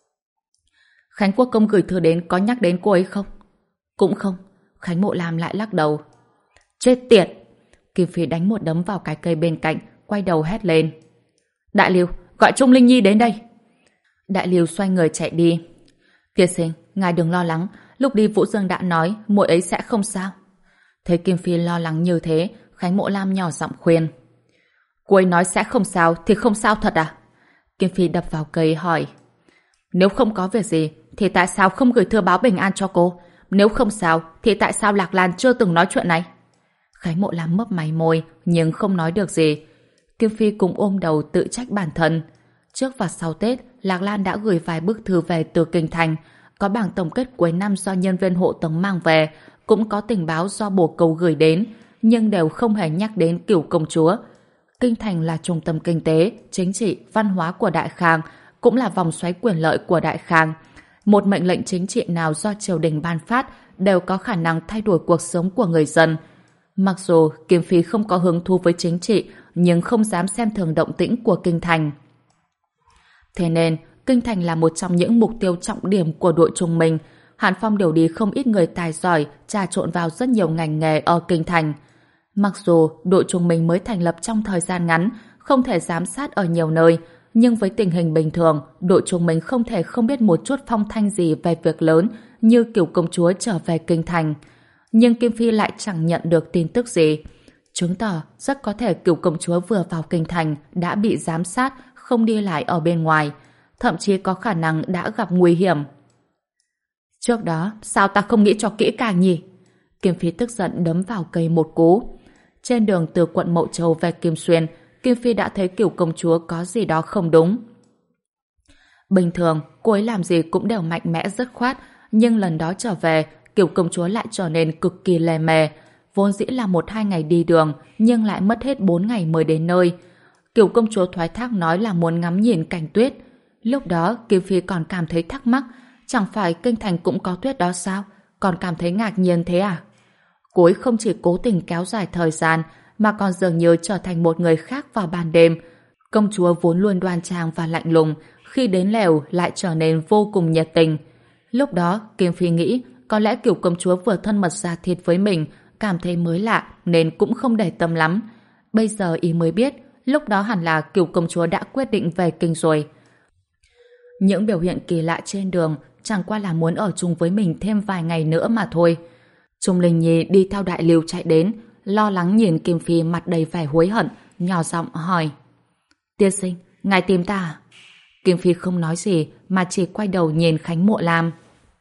Khánh Quốc công gửi thư đến có nhắc đến cô ấy không? Cũng không, Khánh Mộ Lam lại lắc đầu. Chết tiệt! Kim Phi đánh một đấm vào cái cây bên cạnh, quay đầu hét lên. Đại Liêu, gọi Trung Linh Nhi đến đây. Đại Liêu xoay người chạy đi. Tiên sinh, ngài đừng lo lắng, lúc đi Vũ Dương đã nói muội ấy sẽ không sao. Thấy Kim Phi lo lắng như thế, Khánh Mộ Lam nhỏ giọng khuyên. Cô ấy nói sẽ không sao thì không sao thật à? Kim Phi đập vào cây hỏi. Nếu không có việc gì thì tại sao không gửi thư báo bình an cho cô? Nếu không sao thì tại sao Lạc Lan chưa từng nói chuyện này? Khánh Mộ Lam mấp máy môi nhưng không nói được gì. Kim Phi cũng ôm đầu tự trách bản thân. Trước và sau Tết, Lạc Lan đã gửi vài bức thư về từ Kinh Thành. Có bảng tổng kết cuối năm do nhân viên hộ tống mang về, cũng có tình báo do bổ cầu gửi đến, nhưng đều không hề nhắc đến Cửu công chúa. Kinh Thành là trung tâm kinh tế, chính trị, văn hóa của Đại Khang, cũng là vòng xoáy quyền lợi của Đại Khang. Một mệnh lệnh chính trị nào do triều đình ban phát đều có khả năng thay đổi cuộc sống của người dân. Mặc dù Kim Phi không có hứng thú với chính trị, nhưng không dám xem thường động tĩnh của Kinh Thành. Thế nên, Kinh Thành là một trong những mục tiêu trọng điểm của đội Trung Minh. Hàn Phong điều đi không ít người tài giỏi, trà trộn vào rất nhiều ngành nghề ở Kinh Thành. Mặc dù đội Trung Minh mới thành lập trong thời gian ngắn, không thể giám sát ở nhiều nơi, nhưng với tình hình bình thường, đội Trung Minh không thể không biết một chút phong thanh gì về việc lớn như Cửu công chúa trở về Kinh Thành. Nhưng Kim Phi lại chẳng nhận được tin tức gì. Chứng tỏ rất có thể Cửu công chúa vừa vào Kinh Thành đã bị giám sát, không đi lại ở bên ngoài. Thậm chí có khả năng đã gặp nguy hiểm. Trước đó, sao ta không nghĩ cho kỹ càng nhỉ? Kim Phi tức giận đấm vào cây một cú. Trên đường từ quận Mậu Châu về Kim Xuyên, Kim Phi đã thấy Cửu công chúa có gì đó không đúng. Bình thường, cô ấy làm gì cũng đều mạnh mẽ dứt khoát, nhưng lần đó trở về, Cửu công chúa lại trở nên cực kỳ lề mề. Vốn dĩ là một hai ngày đi đường, nhưng lại mất hết bốn ngày mới đến nơi. Cửu công chúa thoái thác nói là muốn ngắm nhìn cảnh tuyết. Lúc đó, Kim Phi còn cảm thấy thắc mắc, chẳng phải Kinh Thành cũng có tuyết đó sao? Còn cảm thấy ngạc nhiên thế à? Cô ấy không chỉ cố tình kéo dài thời gian, mà còn dường như trở thành một người khác vào ban đêm. Công chúa vốn luôn đoan trang và lạnh lùng, khi đến lều lại trở nên vô cùng nhiệt tình. Lúc đó, Kim Phi nghĩ có lẽ Cửu công chúa vừa thân mật ra thịt với mình, cảm thấy mới lạ nên cũng không để tâm lắm. Bây giờ ý mới biết, lúc đó hẳn là Cửu công chúa đã quyết định về kinh rồi. Những biểu hiện kỳ lạ trên đường chẳng qua là muốn ở chung với mình thêm vài ngày nữa mà thôi. Trung Linh Nhi đi theo Đại Lưu chạy đến, lo lắng nhìn Kim Phi mặt đầy vẻ hối hận, nhỏ giọng hỏi. Tiên sinh, ngài tìm ta à? Kim Phi không nói gì mà chỉ quay đầu nhìn Khánh Mộ Lam.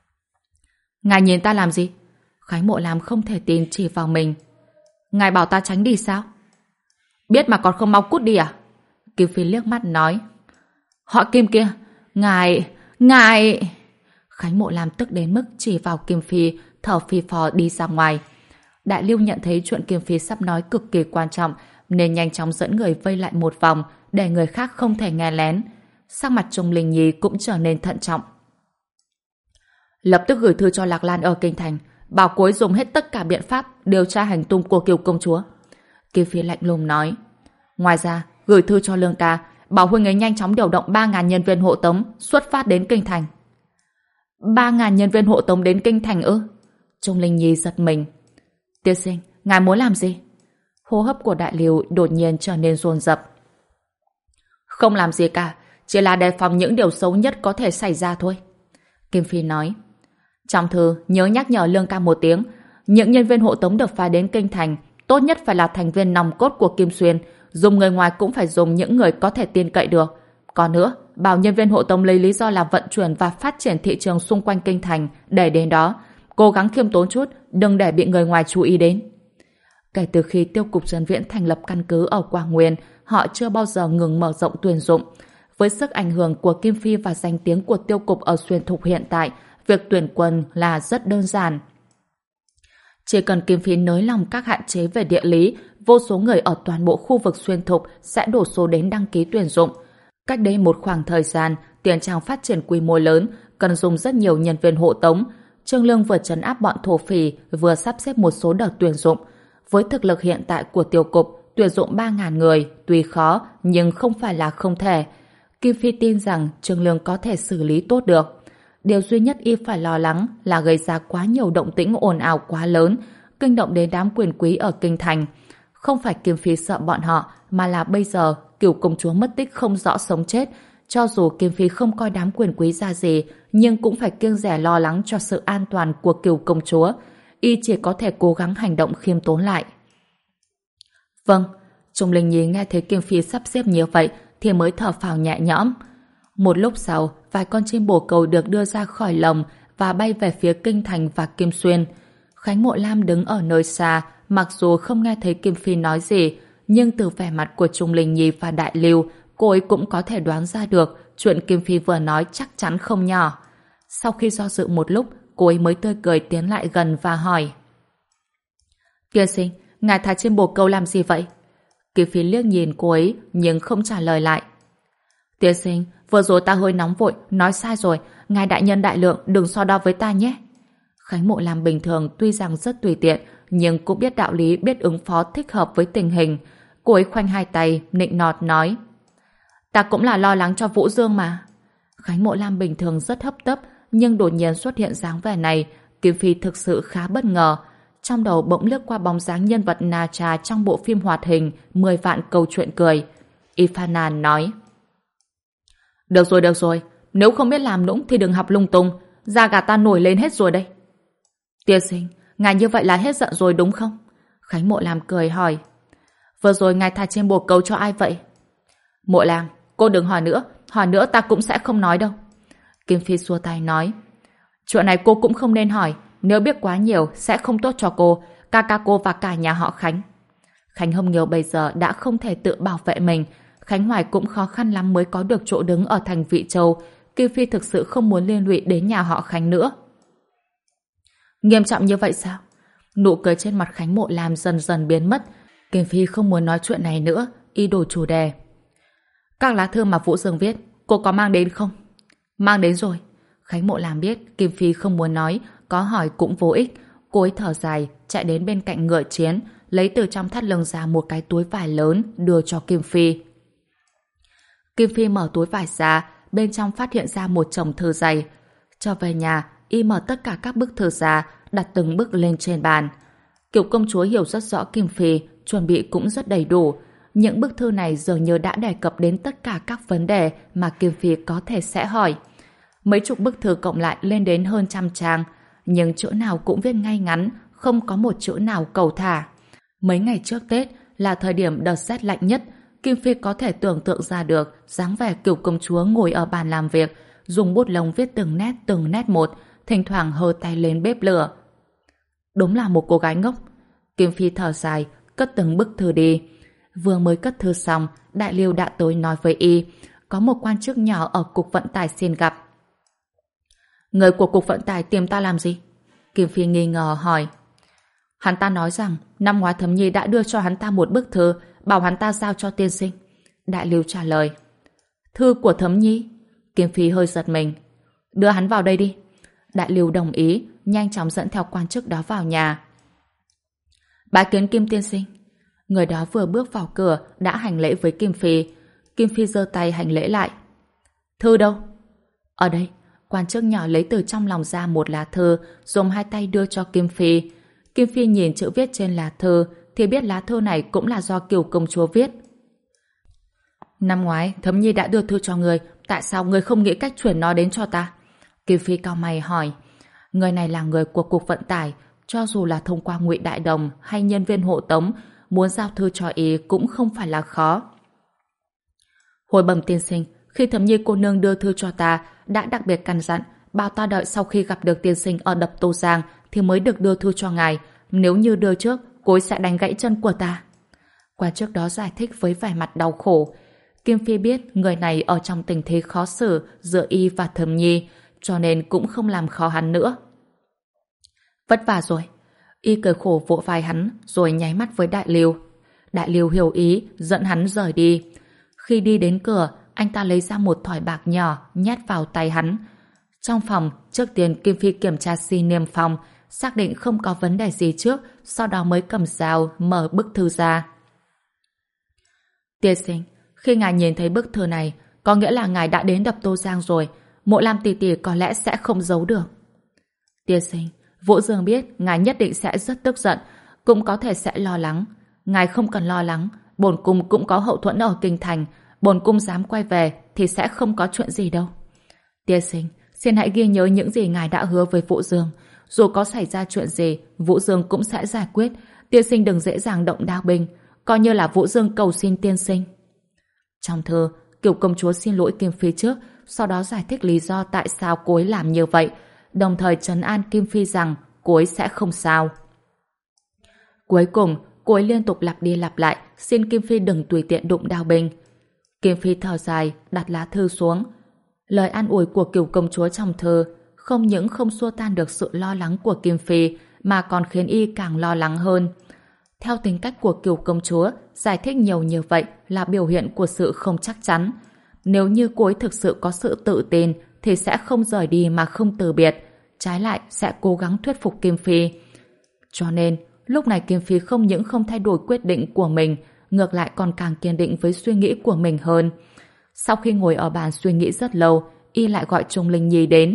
Ngài nhìn ta làm gì? Khánh Mộ Lam không thể tin chỉ vào mình. Ngài bảo ta tránh đi sao? Biết mà còn không mau cút đi à? Kim Phi liếc mắt nói. Họ Kim kia, ngài... ngài... Khánh Mộ Lam tức đến mức chỉ vào Kim Phi, thở phì phò đi ra ngoài. Đại Lưu nhận thấy chuyện Kim Phi sắp nói cực kỳ quan trọng, nên nhanh chóng dẫn người vây lại một vòng, để người khác không thể nghe lén. Sắc mặt Trung Linh Nhi cũng trở nên thận trọng. Lập tức gửi thư cho Lạc Lan ở Kinh Thành, bảo cô ấy dùng hết tất cả biện pháp điều tra hành tung của Kiều công chúa. Kim Phi lạnh lùng nói. Ngoài ra, gửi thư cho Lương ca, bảo huynh ấy nhanh chóng điều động ba ngàn nhân viên hộ tống xuất phát đến Kinh Thành. ba ngàn nhân viên hộ tống đến Kinh Thành ư? Trung Linh Nhi giật mình. Tiên sinh, ngài muốn làm gì? Hô hấp của Đại Liêu đột nhiên trở nên dồn dập. Không làm gì cả, chỉ là đề phòng những điều xấu nhất có thể xảy ra thôi. Kim Phi nói. Trong thư nhớ nhắc nhở Lương ca một tiếng, những nhân viên hộ tống được phái đến Kinh Thành tốt nhất phải là thành viên nòng cốt của Kim Xuyên, dùng người ngoài cũng phải dùng những người có thể tin cậy được. Còn nữa, bảo nhân viên hộ tống lấy lý do là vận chuyển và phát triển thị trường xung quanh Kinh Thành để đến đó, cố gắng khiêm tốn chút, đừng để bị người ngoài chú ý đến. Kể từ khi Tiêu cục Trấn Viễn thành lập căn cứ ở Quảng Nguyên, họ chưa bao giờ ngừng mở rộng tuyển dụng. Với sức ảnh hưởng của Kim Phi và danh tiếng của Tiêu cục ở Xuyên Thục hiện tại, việc tuyển quân là rất đơn giản. Chỉ cần Kim Phi nới lỏng các hạn chế về địa lý, vô số người ở toàn bộ khu vực Xuyên Thục sẽ đổ số đến đăng ký tuyển dụng. Cách đây một khoảng thời gian, Tiền Trang phát triển quy mô lớn, cần dùng rất nhiều nhân viên hộ tống. Trương Lương vừa trấn áp bọn thổ phỉ, vừa sắp xếp một số đợt tuyển dụng. Với thực lực hiện tại của Tiêu cục, tuyển dụng ba ngàn người, tuy khó, nhưng không phải là không thể. Kim Phi tin rằng Trương Lương có thể xử lý tốt được. Điều duy nhất y phải lo lắng là gây ra quá nhiều động tĩnh ồn ào quá lớn, kinh động đến đám quyền quý ở Kinh Thành. Không phải Kim Phi sợ bọn họ, mà là bây giờ Cửu công chúa mất tích không rõ sống chết. Cho dù Kim Phi không coi đám quyền quý ra gì, nhưng cũng phải kiêng dè lo lắng cho sự an toàn của Cửu công chúa. Y chỉ có thể cố gắng hành động khiêm tốn lại. Vâng, Trung Linh Nhi nghe thấy Kim Phi sắp xếp như vậy thì mới thở phào nhẹ nhõm. Một lúc sau, vài con chim bồ câu được đưa ra khỏi lồng và bay về phía Kinh Thành và Kim Xuyên. Khánh Mộ Lam đứng ở nơi xa, mặc dù không nghe thấy Kim Phi nói gì, nhưng từ vẻ mặt của Trung Linh Nhi và Đại Lưu, cô ấy cũng có thể đoán ra được chuyện Kim Phi vừa nói chắc chắn không nhỏ. Sau khi do dự một lúc, cô ấy mới tươi cười tiến lại gần và hỏi. Tiên sinh, ngài thả chim bồ câu làm gì vậy? Kim Phi liếc nhìn cô ấy nhưng không trả lời lại. Tiên sinh, vừa rồi ta hơi nóng vội, nói sai rồi, ngài đại nhân đại lượng đừng so đo với ta nhé. Khánh Mộ Lam bình thường tuy rằng rất tùy tiện, nhưng cũng biết đạo lý, biết ứng phó thích hợp với tình hình. Cô ấy khoanh hai tay, nịnh nọt nói. Ta cũng là lo lắng cho Vũ Dương mà. Khánh Mộ Lam bình thường rất hấp tấp, nhưng đột nhiên xuất hiện dáng vẻ này, Kim Phi thực sự khá bất ngờ. Trong đầu bỗng lướt qua bóng dáng nhân vật Na Tra trong bộ phim hoạt hình mười vạn câu chuyện cười. Ifanan nói. Được rồi, được rồi, nếu không biết làm nũng thì đừng học lung tung, da gà ta nổi lên hết rồi đây. Tiên sinh, ngài như vậy là hết giận rồi đúng không? Khánh Mộ Lam cười hỏi. Vừa rồi ngài thả chim bồ câu cho ai vậy? Mộ Lam, cô đừng hỏi nữa, hỏi nữa ta cũng sẽ không nói đâu. Kim Phi xua tay nói. Chuyện này cô cũng không nên hỏi, nếu biết quá nhiều sẽ không tốt cho cô, ca ca cô và cả nhà họ Khánh. Khánh Hồng Nghiêu bây giờ đã không thể tự bảo vệ mình, Khánh Hoài cũng khó khăn lắm mới có được chỗ đứng ở thành Vị Châu. Kim Phi thực sự không muốn liên lụy đến nhà họ Khánh nữa. Nghiêm trọng như vậy sao? Nụ cười trên mặt Khánh Mộ Lam dần dần biến mất. Kim Phi không muốn nói chuyện này nữa, y đổi chủ đề. Các lá thư mà Vũ Dương viết, cô có mang đến không? Mang đến rồi. Khánh Mộ Lam biết Kim Phi không muốn nói, có hỏi cũng vô ích. Cô ấy thở dài, chạy đến bên cạnh ngựa chiến, lấy từ trong thắt lưng ra một cái túi vải lớn, đưa cho Kim Phi. Kim Phi mở túi vải ra, bên trong phát hiện ra một chồng thư dày. Cho về nhà, y mở tất cả các bức thư ra, đặt từng bức lên trên bàn. Kiều công chúa hiểu rất rõ Kim Phi, chuẩn bị cũng rất đầy đủ. Những bức thư này dường như đã đề cập đến tất cả các vấn đề mà Kim Phi có thể sẽ hỏi. Mấy chục bức thư cộng lại lên đến hơn trăm trang, nhưng chữ nào cũng viết ngay ngắn, không có một chữ nào cầu thả. Mấy ngày trước Tết là thời điểm đợt rét lạnh nhất, Kim Phi có thể tưởng tượng ra được dáng vẻ Kiều công chúa ngồi ở bàn làm việc, dùng bút lông viết từng nét từng nét một, thỉnh thoảng hơ tay lên bếp lửa. Đúng là một cô gái ngốc. Kim Phi thở dài, cất từng bức thư đi. Vừa mới cất thư xong, Đại Liêu đã tới nói với y, có một quan chức nhỏ ở cục vận tải xin gặp. Người của cục vận tải tìm ta làm gì? Kim Phi nghi ngờ hỏi. Hắn ta nói rằng năm ngoái Thẩm Nhi đã đưa cho hắn ta một bức thư, bảo hắn ta giao cho tiên sinh. Đại Lưu trả lời. Thư của Thẩm Nhi? Kim Phi hơi giật mình. Đưa hắn vào đây đi. Đại Lưu đồng ý, nhanh chóng dẫn theo quan chức đó vào nhà. Bái kiến Kim tiên sinh. Người đó vừa bước vào cửa đã hành lễ với Kim Phi. Kim Phi giơ tay hành lễ lại. Thư đâu? Ở đây. Quan chức nhỏ lấy từ trong lòng ra một lá thư, dùng hai tay đưa cho Kim Phi. Kim Phi nhìn chữ viết trên lá thư thì biết lá thư này cũng là do Kiều công chúa viết. Năm ngoái Thẩm Nhi đã đưa thư cho người, tại sao người không nghĩ cách chuyển nó đến cho ta? Kim Phi cau mày hỏi. Người này là người của cục vận tải, cho dù là thông qua Ngụy Đại Đồng hay nhân viên hộ tống, muốn giao thư cho ý cũng không phải là khó. Hồi bẩm tiên sinh, khi Thẩm Nhi cô nương đưa thư cho ta, đã đặc biệt căn dặn bảo ta đợi sau khi gặp được tiên sinh ở đập Tô Giang thì mới được đưa thư cho ngài. Nếu như đưa trước, cô ấy sẽ đánh gãy chân của ta. Quan chức đó giải thích với vẻ mặt đau khổ. Kim Phi biết người này ở trong tình thế khó xử giữa y và Thẩm Nhi, cho nên cũng không làm khó hắn nữa. Vất vả rồi. Y cười khổ vỗ vai hắn rồi nháy mắt với Đại Lưu. Đại Lưu hiểu ý, dẫn hắn rời đi. Khi đi đến cửa, anh ta lấy ra một thỏi bạc nhỏ nhét vào tay hắn. Trong phòng, trước tiên Kim Phi kiểm tra xi niêm phong, xác định không có vấn đề gì trước, sau đó mới cầm dao mở bức thư ra. Tiên sinh, khi ngài nhìn thấy bức thư này, có nghĩa là ngài đã đến đập Tô Giang rồi. Mộ Lam tỷ tỷ có lẽ sẽ không giấu được. Tiên sinh, Vũ Dương biết ngài nhất định sẽ rất tức giận, cũng có thể sẽ lo lắng. Ngài không cần lo lắng, bổn cung cũng có hậu thuẫn ở kinh thành, bổn cung dám quay về thì sẽ không có chuyện gì đâu. Tiên sinh, xin hãy ghi nhớ những gì ngài đã hứa với Vũ Dương. Dù có xảy ra chuyện gì, Vũ Dương cũng sẽ giải quyết. Tiên sinh đừng dễ dàng động đao binh, coi như là Vũ Dương cầu xin tiên sinh. Trong thư, Kiều công chúa xin lỗi Kim Phi trước, sau đó giải thích lý do tại sao cô ấy làm như vậy, đồng thời trấn an Kim Phi rằng cô ấy sẽ không sao. Cuối cùng, cô ấy liên tục lặp đi lặp lại xin Kim Phi đừng tùy tiện đụng đao binh. Kim Phi thở dài, đặt lá thư xuống. Lời an ủi của Kiều công chúa trong thư không những không xua tan được sự lo lắng của Kim Phi mà còn khiến y càng lo lắng hơn. Theo tính cách của Kiều công chúa, giải thích nhiều như vậy là biểu hiện của sự không chắc chắn. Nếu như cô ấy thực sự có sự tự tin thì sẽ không rời đi mà không từ biệt, trái lại sẽ cố gắng thuyết phục Kim Phi. Cho nên, lúc này Kim Phi không những không thay đổi quyết định của mình, ngược lại còn càng kiên định với suy nghĩ của mình hơn. Sau khi ngồi ở bàn suy nghĩ rất lâu, y lại gọi Trung Linh Nhi đến.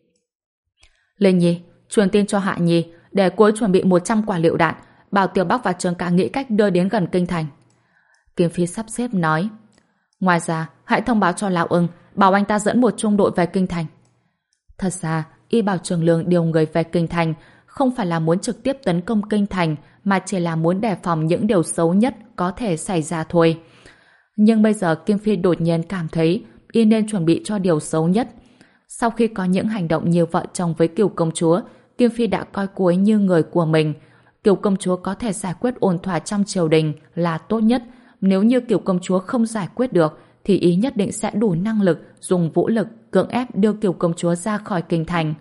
Linh Nhi, truyền tin cho Hạ Nhi để cô ấy chuẩn bị một trăm quả lựu đạn, bảo Tiểu Bắc và Trường Ca nghĩ cách đưa đến gần kinh thành. Kim Phi sắp xếp nói. Ngoài ra, hãy thông báo cho Lão Ưng, bảo anh ta dẫn một trung đội về kinh thành. Thật ra, y bảo Trường Lương điều người về kinh thành không phải là muốn trực tiếp tấn công kinh thành, mà chỉ là muốn đề phòng những điều xấu nhất có thể xảy ra thôi. Nhưng bây giờ Kim Phi đột nhiên cảm thấy y nên chuẩn bị cho điều xấu nhất. Sau khi có những hành động như vợ chồng với Kiều công chúa, Kim Phi đã coi cô ấy như người của mình. Kiều công chúa có thể giải quyết ổn thỏa trong triều đình là tốt nhất. Nếu như Kiều công chúa không giải quyết được thì ý nhất định sẽ đủ năng lực dùng vũ lực cưỡng ép đưa Kiều công chúa ra khỏi kinh thành.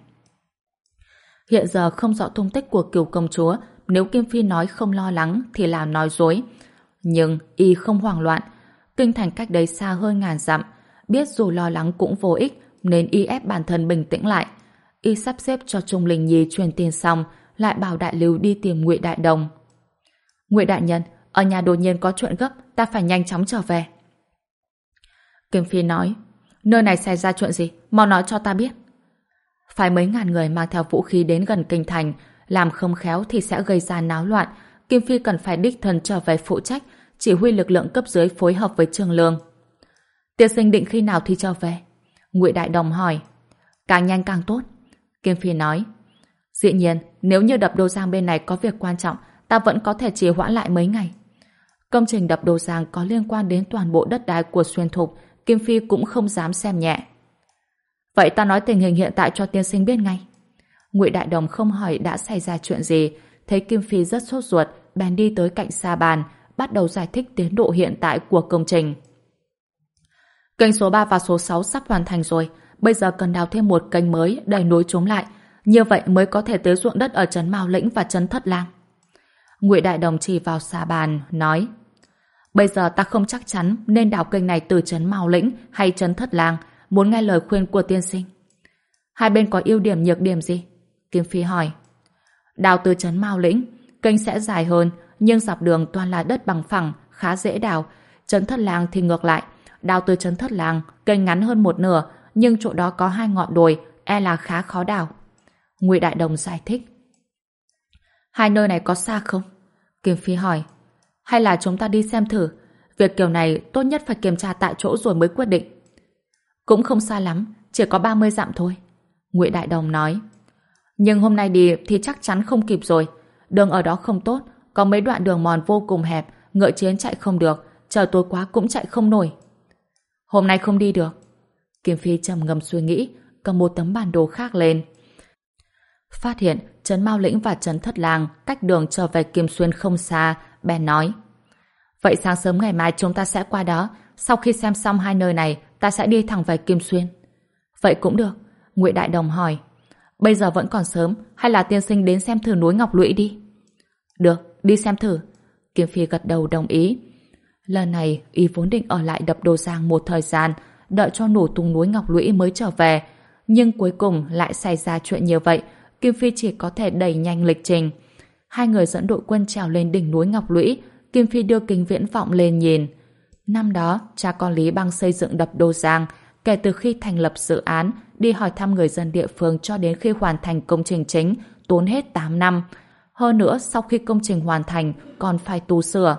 Hiện giờ không rõ tung tích của Kiều công chúa, nếu Kim Phi nói không lo lắng thì là nói dối. Nhưng y không hoảng loạn. Kinh thành cách đấy xa hơn ngàn dặm, biết dù lo lắng cũng vô ích nên y ép bản thân bình tĩnh lại. Y sắp xếp cho Trung Linh Nhi truyền tin xong, lại bảo Đại Lưu đi tìm Ngụy Đại Đồng. Ngụy đại nhân, ở nhà đột nhiên có chuyện gấp, ta phải nhanh chóng trở về. Kim Phi nói, nơi này xảy ra chuyện gì, mau nói cho ta biết. Phải mấy ngàn người mang theo vũ khí đến gần kinh thành, làm không khéo thì sẽ gây ra náo loạn. Kim Phi cần phải đích thân trở về phụ trách, chỉ huy lực lượng cấp dưới phối hợp với Trường Lương. Tiên sinh định khi nào thì trở về? Ngụy Đại Đồng hỏi. Càng nhanh càng tốt. Kim Phi nói. Dĩ nhiên, nếu như đập Đô Giang bên này có việc quan trọng, ta vẫn có thể trì hoãn lại mấy ngày. Công trình đập Đô Giang có liên quan đến toàn bộ đất đai của Xuyên Thục, Kim Phi cũng không dám xem nhẹ. Vậy ta nói tình hình hiện tại cho tiên sinh biết ngay. Ngụy Đại Đồng không hỏi đã xảy ra chuyện gì, thấy Kim Phi rất sốt ruột, bèn đi tới cạnh sa bàn, bắt đầu giải thích tiến độ hiện tại của công trình. Kênh số ba và số sáu sắp hoàn thành rồi, bây giờ cần đào thêm một kênh mới để nối chúng lại, như vậy mới có thể tới ruộng đất ở trấn Mao Lĩnh và trấn Thất Lang. Ngụy Đại Đồng chỉ vào xà bàn, nói: Bây giờ ta không chắc chắn nên đào kênh này từ trấn Mao Lĩnh hay trấn Thất Lang, muốn nghe lời khuyên của tiên sinh. Hai bên có ưu điểm nhược điểm gì? Kim Phi hỏi. Đào từ trấn Mao Lĩnh, kênh sẽ dài hơn, nhưng dọc đường toàn là đất bằng phẳng, khá dễ đào. Trấn Thất Lang thì ngược lại, đào từ trấn Thất Lang, kênh ngắn hơn một nửa, nhưng chỗ đó có hai ngọn đồi, e là khá khó đào. Ngụy Đại Đồng giải thích. Hai nơi này có xa không? Kim Phi hỏi. Hay là chúng ta đi xem thử? Việc kiểu này tốt nhất phải kiểm tra tại chỗ rồi mới quyết định. Cũng không xa lắm, chỉ có ba mươi dặm thôi. Ngụy Đại Đồng nói. Nhưng hôm nay đi thì chắc chắn không kịp rồi. Đường ở đó không tốt, có mấy đoạn đường mòn vô cùng hẹp, ngựa chiến chạy không được, trời tối quá cũng chạy không nổi. Hôm nay không đi được. Kim Phi trầm ngâm suy nghĩ, cầm một tấm bản đồ khác lên. Phát hiện trấn Mao Lĩnh và trấn Thất Lang cách đường trở về Kim Xuyên không xa, bèn nói. Vậy sáng sớm ngày mai chúng ta sẽ qua đó, sau khi xem xong hai nơi này, ta sẽ đi thẳng về Kim Xuyên. Vậy cũng được. Ngụy Đại Đồng hỏi. Bây giờ vẫn còn sớm, hay là tiên sinh đến xem thử núi Ngọc Lũy đi? Được, đi xem thử. Kim Phi gật đầu đồng ý. Lần này, y vốn định ở lại Đập Đô Giang một thời gian, đợi cho nổ tung núi Ngọc Lũy mới trở về. Nhưng cuối cùng lại xảy ra chuyện như vậy, Kim Phi chỉ có thể đẩy nhanh lịch trình. Hai người dẫn đội quân trèo lên đỉnh núi Ngọc Lũy, Kim Phi đưa kính viễn vọng lên nhìn. Năm đó, cha con Lý Băng xây dựng Đập Đô Giang, kể từ khi thành lập dự án, đi hỏi thăm người dân địa phương cho đến khi hoàn thành công trình chính, tốn hết tám năm. Hơn nữa, sau khi công trình hoàn thành, còn phải tu sửa.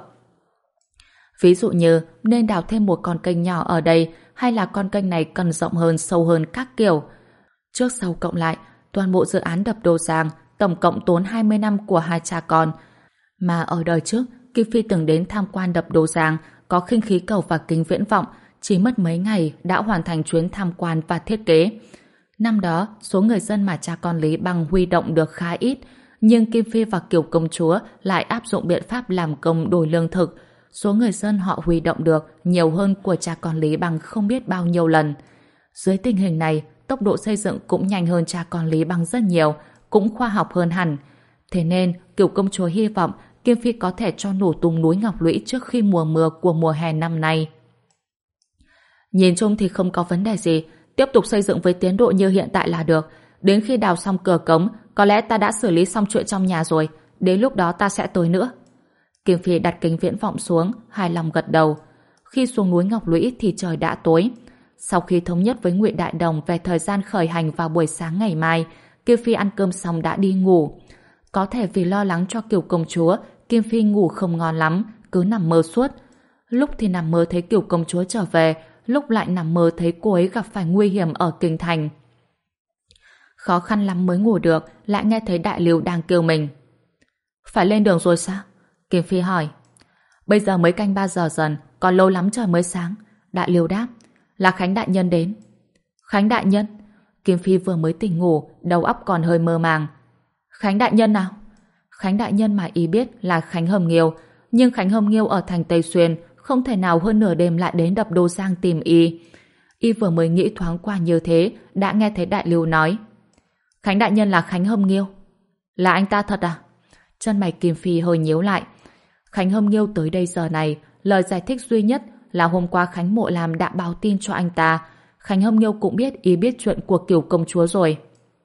Ví dụ như, nên đào thêm một con kênh nhỏ ở đây, hay là con kênh này cần rộng hơn, sâu hơn các kiểu. Trước sau cộng lại, toàn bộ dự án Đập Đô Giang tổng cộng tốn hai mươi năm của hai cha con. Mà ở đời trước, Kim Phi từng đến tham quan Đập Đô Giang, có khinh khí cầu và kính viễn vọng, chỉ mất mấy ngày đã hoàn thành chuyến tham quan và thiết kế. Năm đó, số người dân mà cha con Lý Băng huy động được khá ít, nhưng Kim Phi và Kiều Công Chúa lại áp dụng biện pháp làm công đổi lương thực. Số người dân họ huy động được nhiều hơn của cha con Lý Băng không biết bao nhiêu lần. Dưới tình hình này, tốc độ xây dựng cũng nhanh hơn cha con Lý Băng rất nhiều, cũng khoa học hơn hẳn. Thế nên, Kiều Công Chúa hy vọng Kim Phi có thể cho nổ tung núi Ngọc Lũy trước khi mùa mưa của mùa hè năm nay. Nhìn chung thì không có vấn đề gì, tiếp tục xây dựng với tiến độ như hiện tại là được. Đến khi đào xong cửa cống, có lẽ ta đã xử lý xong chuyện trong nhà rồi, đến lúc đó ta sẽ tới nữa. Kim Phi đặt kính viễn vọng xuống, hài lòng gật đầu. Khi xuống núi Ngọc Lũy thì trời đã tối. Sau khi thống nhất với Ngụy Đại Đồng về thời gian khởi hành vào buổi sáng ngày mai, Kim Phi ăn cơm xong đã đi ngủ. Có thể vì lo lắng cho Kiều Công Chúa, Kim Phi ngủ không ngon lắm, cứ nằm mơ suốt. Lúc thì nằm mơ thấy Kiều Công Chúa trở về, lúc lại nằm mơ thấy cô ấy gặp phải nguy hiểm ở kinh thành. Khó khăn lắm mới ngủ được, lại nghe thấy Đại Lưu đang kêu mình. Phải lên đường rồi sao? Kim Phi hỏi. Bây giờ mới canh ba giờ dần, còn lâu lắm trời mới sáng. Đại Lưu đáp. Là Khánh Đại Nhân đến. Khánh Đại Nhân? Kim Phi vừa mới tỉnh ngủ, đầu óc còn hơi mơ màng. Khánh Đại Nhân nào? Khánh Đại Nhân mà y biết là Khánh Hồng Nghiêu, nhưng Khánh Hồng Nghiêu ở thành Tây Xuyên, không thể nào hơn nửa đêm lại đến Đập Đô Giang tìm y. Y vừa mới nghĩ thoáng qua như thế, đã nghe thấy Đại Lưu nói. Khánh Đại Nhân là Khánh Hồng Nghiêu. Là anh ta thật à? Chân mày Kim Phi hơi nhíu lại. Khánh Hồng Nghiêu tới đây giờ này, lời giải thích duy nhất là hôm qua Khánh Mộ Lam đã báo tin cho anh ta. Khánh Hồng Nghiêu cũng biết y biết chuyện của Kiều Công Chúa rồi.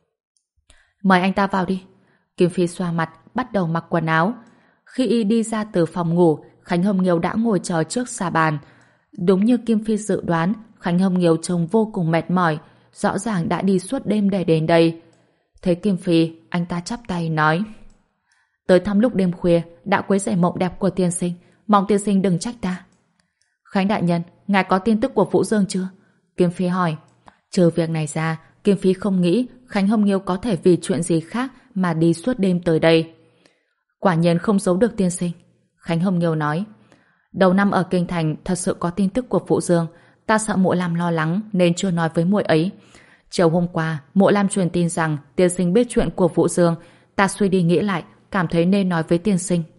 Mời anh ta vào đi. Kim Phi xoa mặt, bắt đầu mặc quần áo. Khi y đi ra từ phòng ngủ, Khánh Hồng Nghiêu đã ngồi chờ trước xà bàn. Đúng như Kim Phi dự đoán, Khánh Hồng Nghiêu trông vô cùng mệt mỏi, rõ ràng đã đi suốt đêm để đến đây. Thấy Kim Phi, anh ta chắp tay nói: Tới thăm lúc đêm khuya, đã quấy rầy mộng đẹp của tiên sinh, mong tiên sinh đừng trách ta. Khánh Đại Nhân, ngài có tin tức của Vũ Dương chưa? Kim Phi hỏi. Trừ việc này ra, Kim Phi không nghĩ Khánh Hồng Nghiêu có thể vì chuyện gì khác mà đi suốt đêm tới đây. Quả nhiên không giấu được tiên sinh. Khánh Hồng Nghiêu nói. Đầu năm ở Kinh Thành thật sự có tin tức của Vũ Dương, ta sợ Mộ Lam lo lắng nên chưa nói với muội ấy. Chiều hôm qua, Mộ Lam truyền tin rằng tiên sinh biết chuyện của Vũ Dương, ta suy đi nghĩ lại, cảm thấy nên nói với tiên sinh.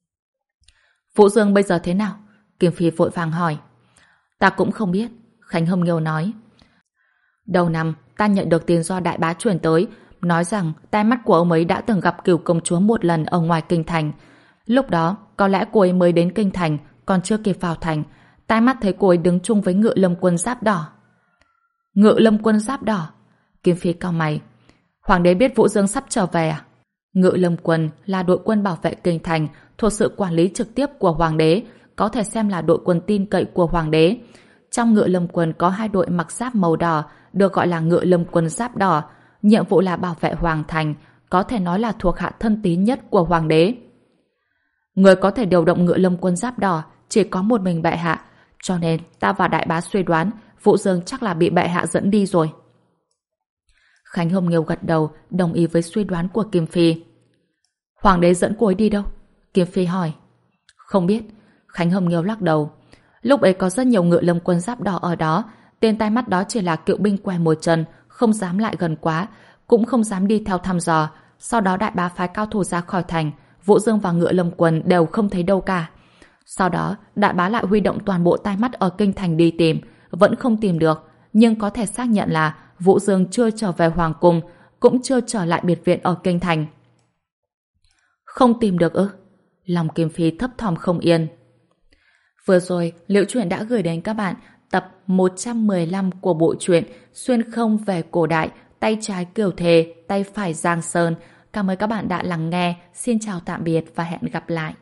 Vũ Dương bây giờ thế nào? Kim Phi vội vàng hỏi. Ta cũng không biết, Khánh Hồng Nghiêu nói. Đầu năm, ta nhận được tin do đại bá chuyển tới, nói rằng tai mắt của ông ấy đã từng gặp cửu công chúa một lần ở ngoài kinh thành. Lúc đó, có lẽ cô ấy mới đến kinh thành, còn chưa kịp vào thành. Tai mắt thấy cô ấy đứng chung với Ngự Lâm quân giáp đỏ. Ngự Lâm quân giáp đỏ? Kim Phi cau mày. Hoàng đế biết Vũ Dương sắp trở về à? Ngự Lâm quân là đội quân bảo vệ kinh thành, thuộc sự quản lý trực tiếp của Hoàng đế, có thể xem là đội quân tin cậy của Hoàng đế. Trong Ngự Lâm quân có hai đội mặc giáp màu đỏ, được gọi là Ngự Lâm quân giáp đỏ. Nhiệm vụ là bảo vệ Hoàng thành, có thể nói là thuộc hạ thân tín nhất của Hoàng đế. Người có thể điều động Ngự Lâm quân giáp đỏ chỉ có một mình bệ hạ, cho nên ta và đại bá suy đoán Vũ Dương chắc là bị bệ hạ dẫn đi rồi. Khánh Hồng Nghiêu gật đầu, đồng ý với suy đoán của Kim Phi. Hoàng đế dẫn cô ấy đi đâu? Kim Phi hỏi. Không biết. Khánh Hồng Nghiêu lắc đầu. Lúc ấy có rất nhiều Ngự Lâm quân giáp đỏ ở đó, tên tai mắt đó chỉ là cựu binh què một chân, không dám lại gần quá, cũng không dám đi theo thăm dò. Sau đó đại bá phái cao thủ ra khỏi thành, Vũ Dương và Ngự Lâm quân đều không thấy đâu cả. Sau đó, đại bá lại huy động toàn bộ tai mắt ở kinh thành đi tìm, vẫn không tìm được, nhưng có thể xác nhận là Vũ Dương chưa trở về Hoàng cung, cũng chưa trở lại biệt viện ở kinh thành. Không tìm được ư? Lòng Kim Phi thấp thỏm không yên. Vừa rồi, Liễu Chuyện đã gửi đến các bạn tập một trăm mười lăm của bộ truyện Xuyên không về cổ đại, tay trái Kiều Thề, tay phải Giang Sơn. Cảm ơn các bạn đã lắng nghe. Xin chào tạm biệt và hẹn gặp lại.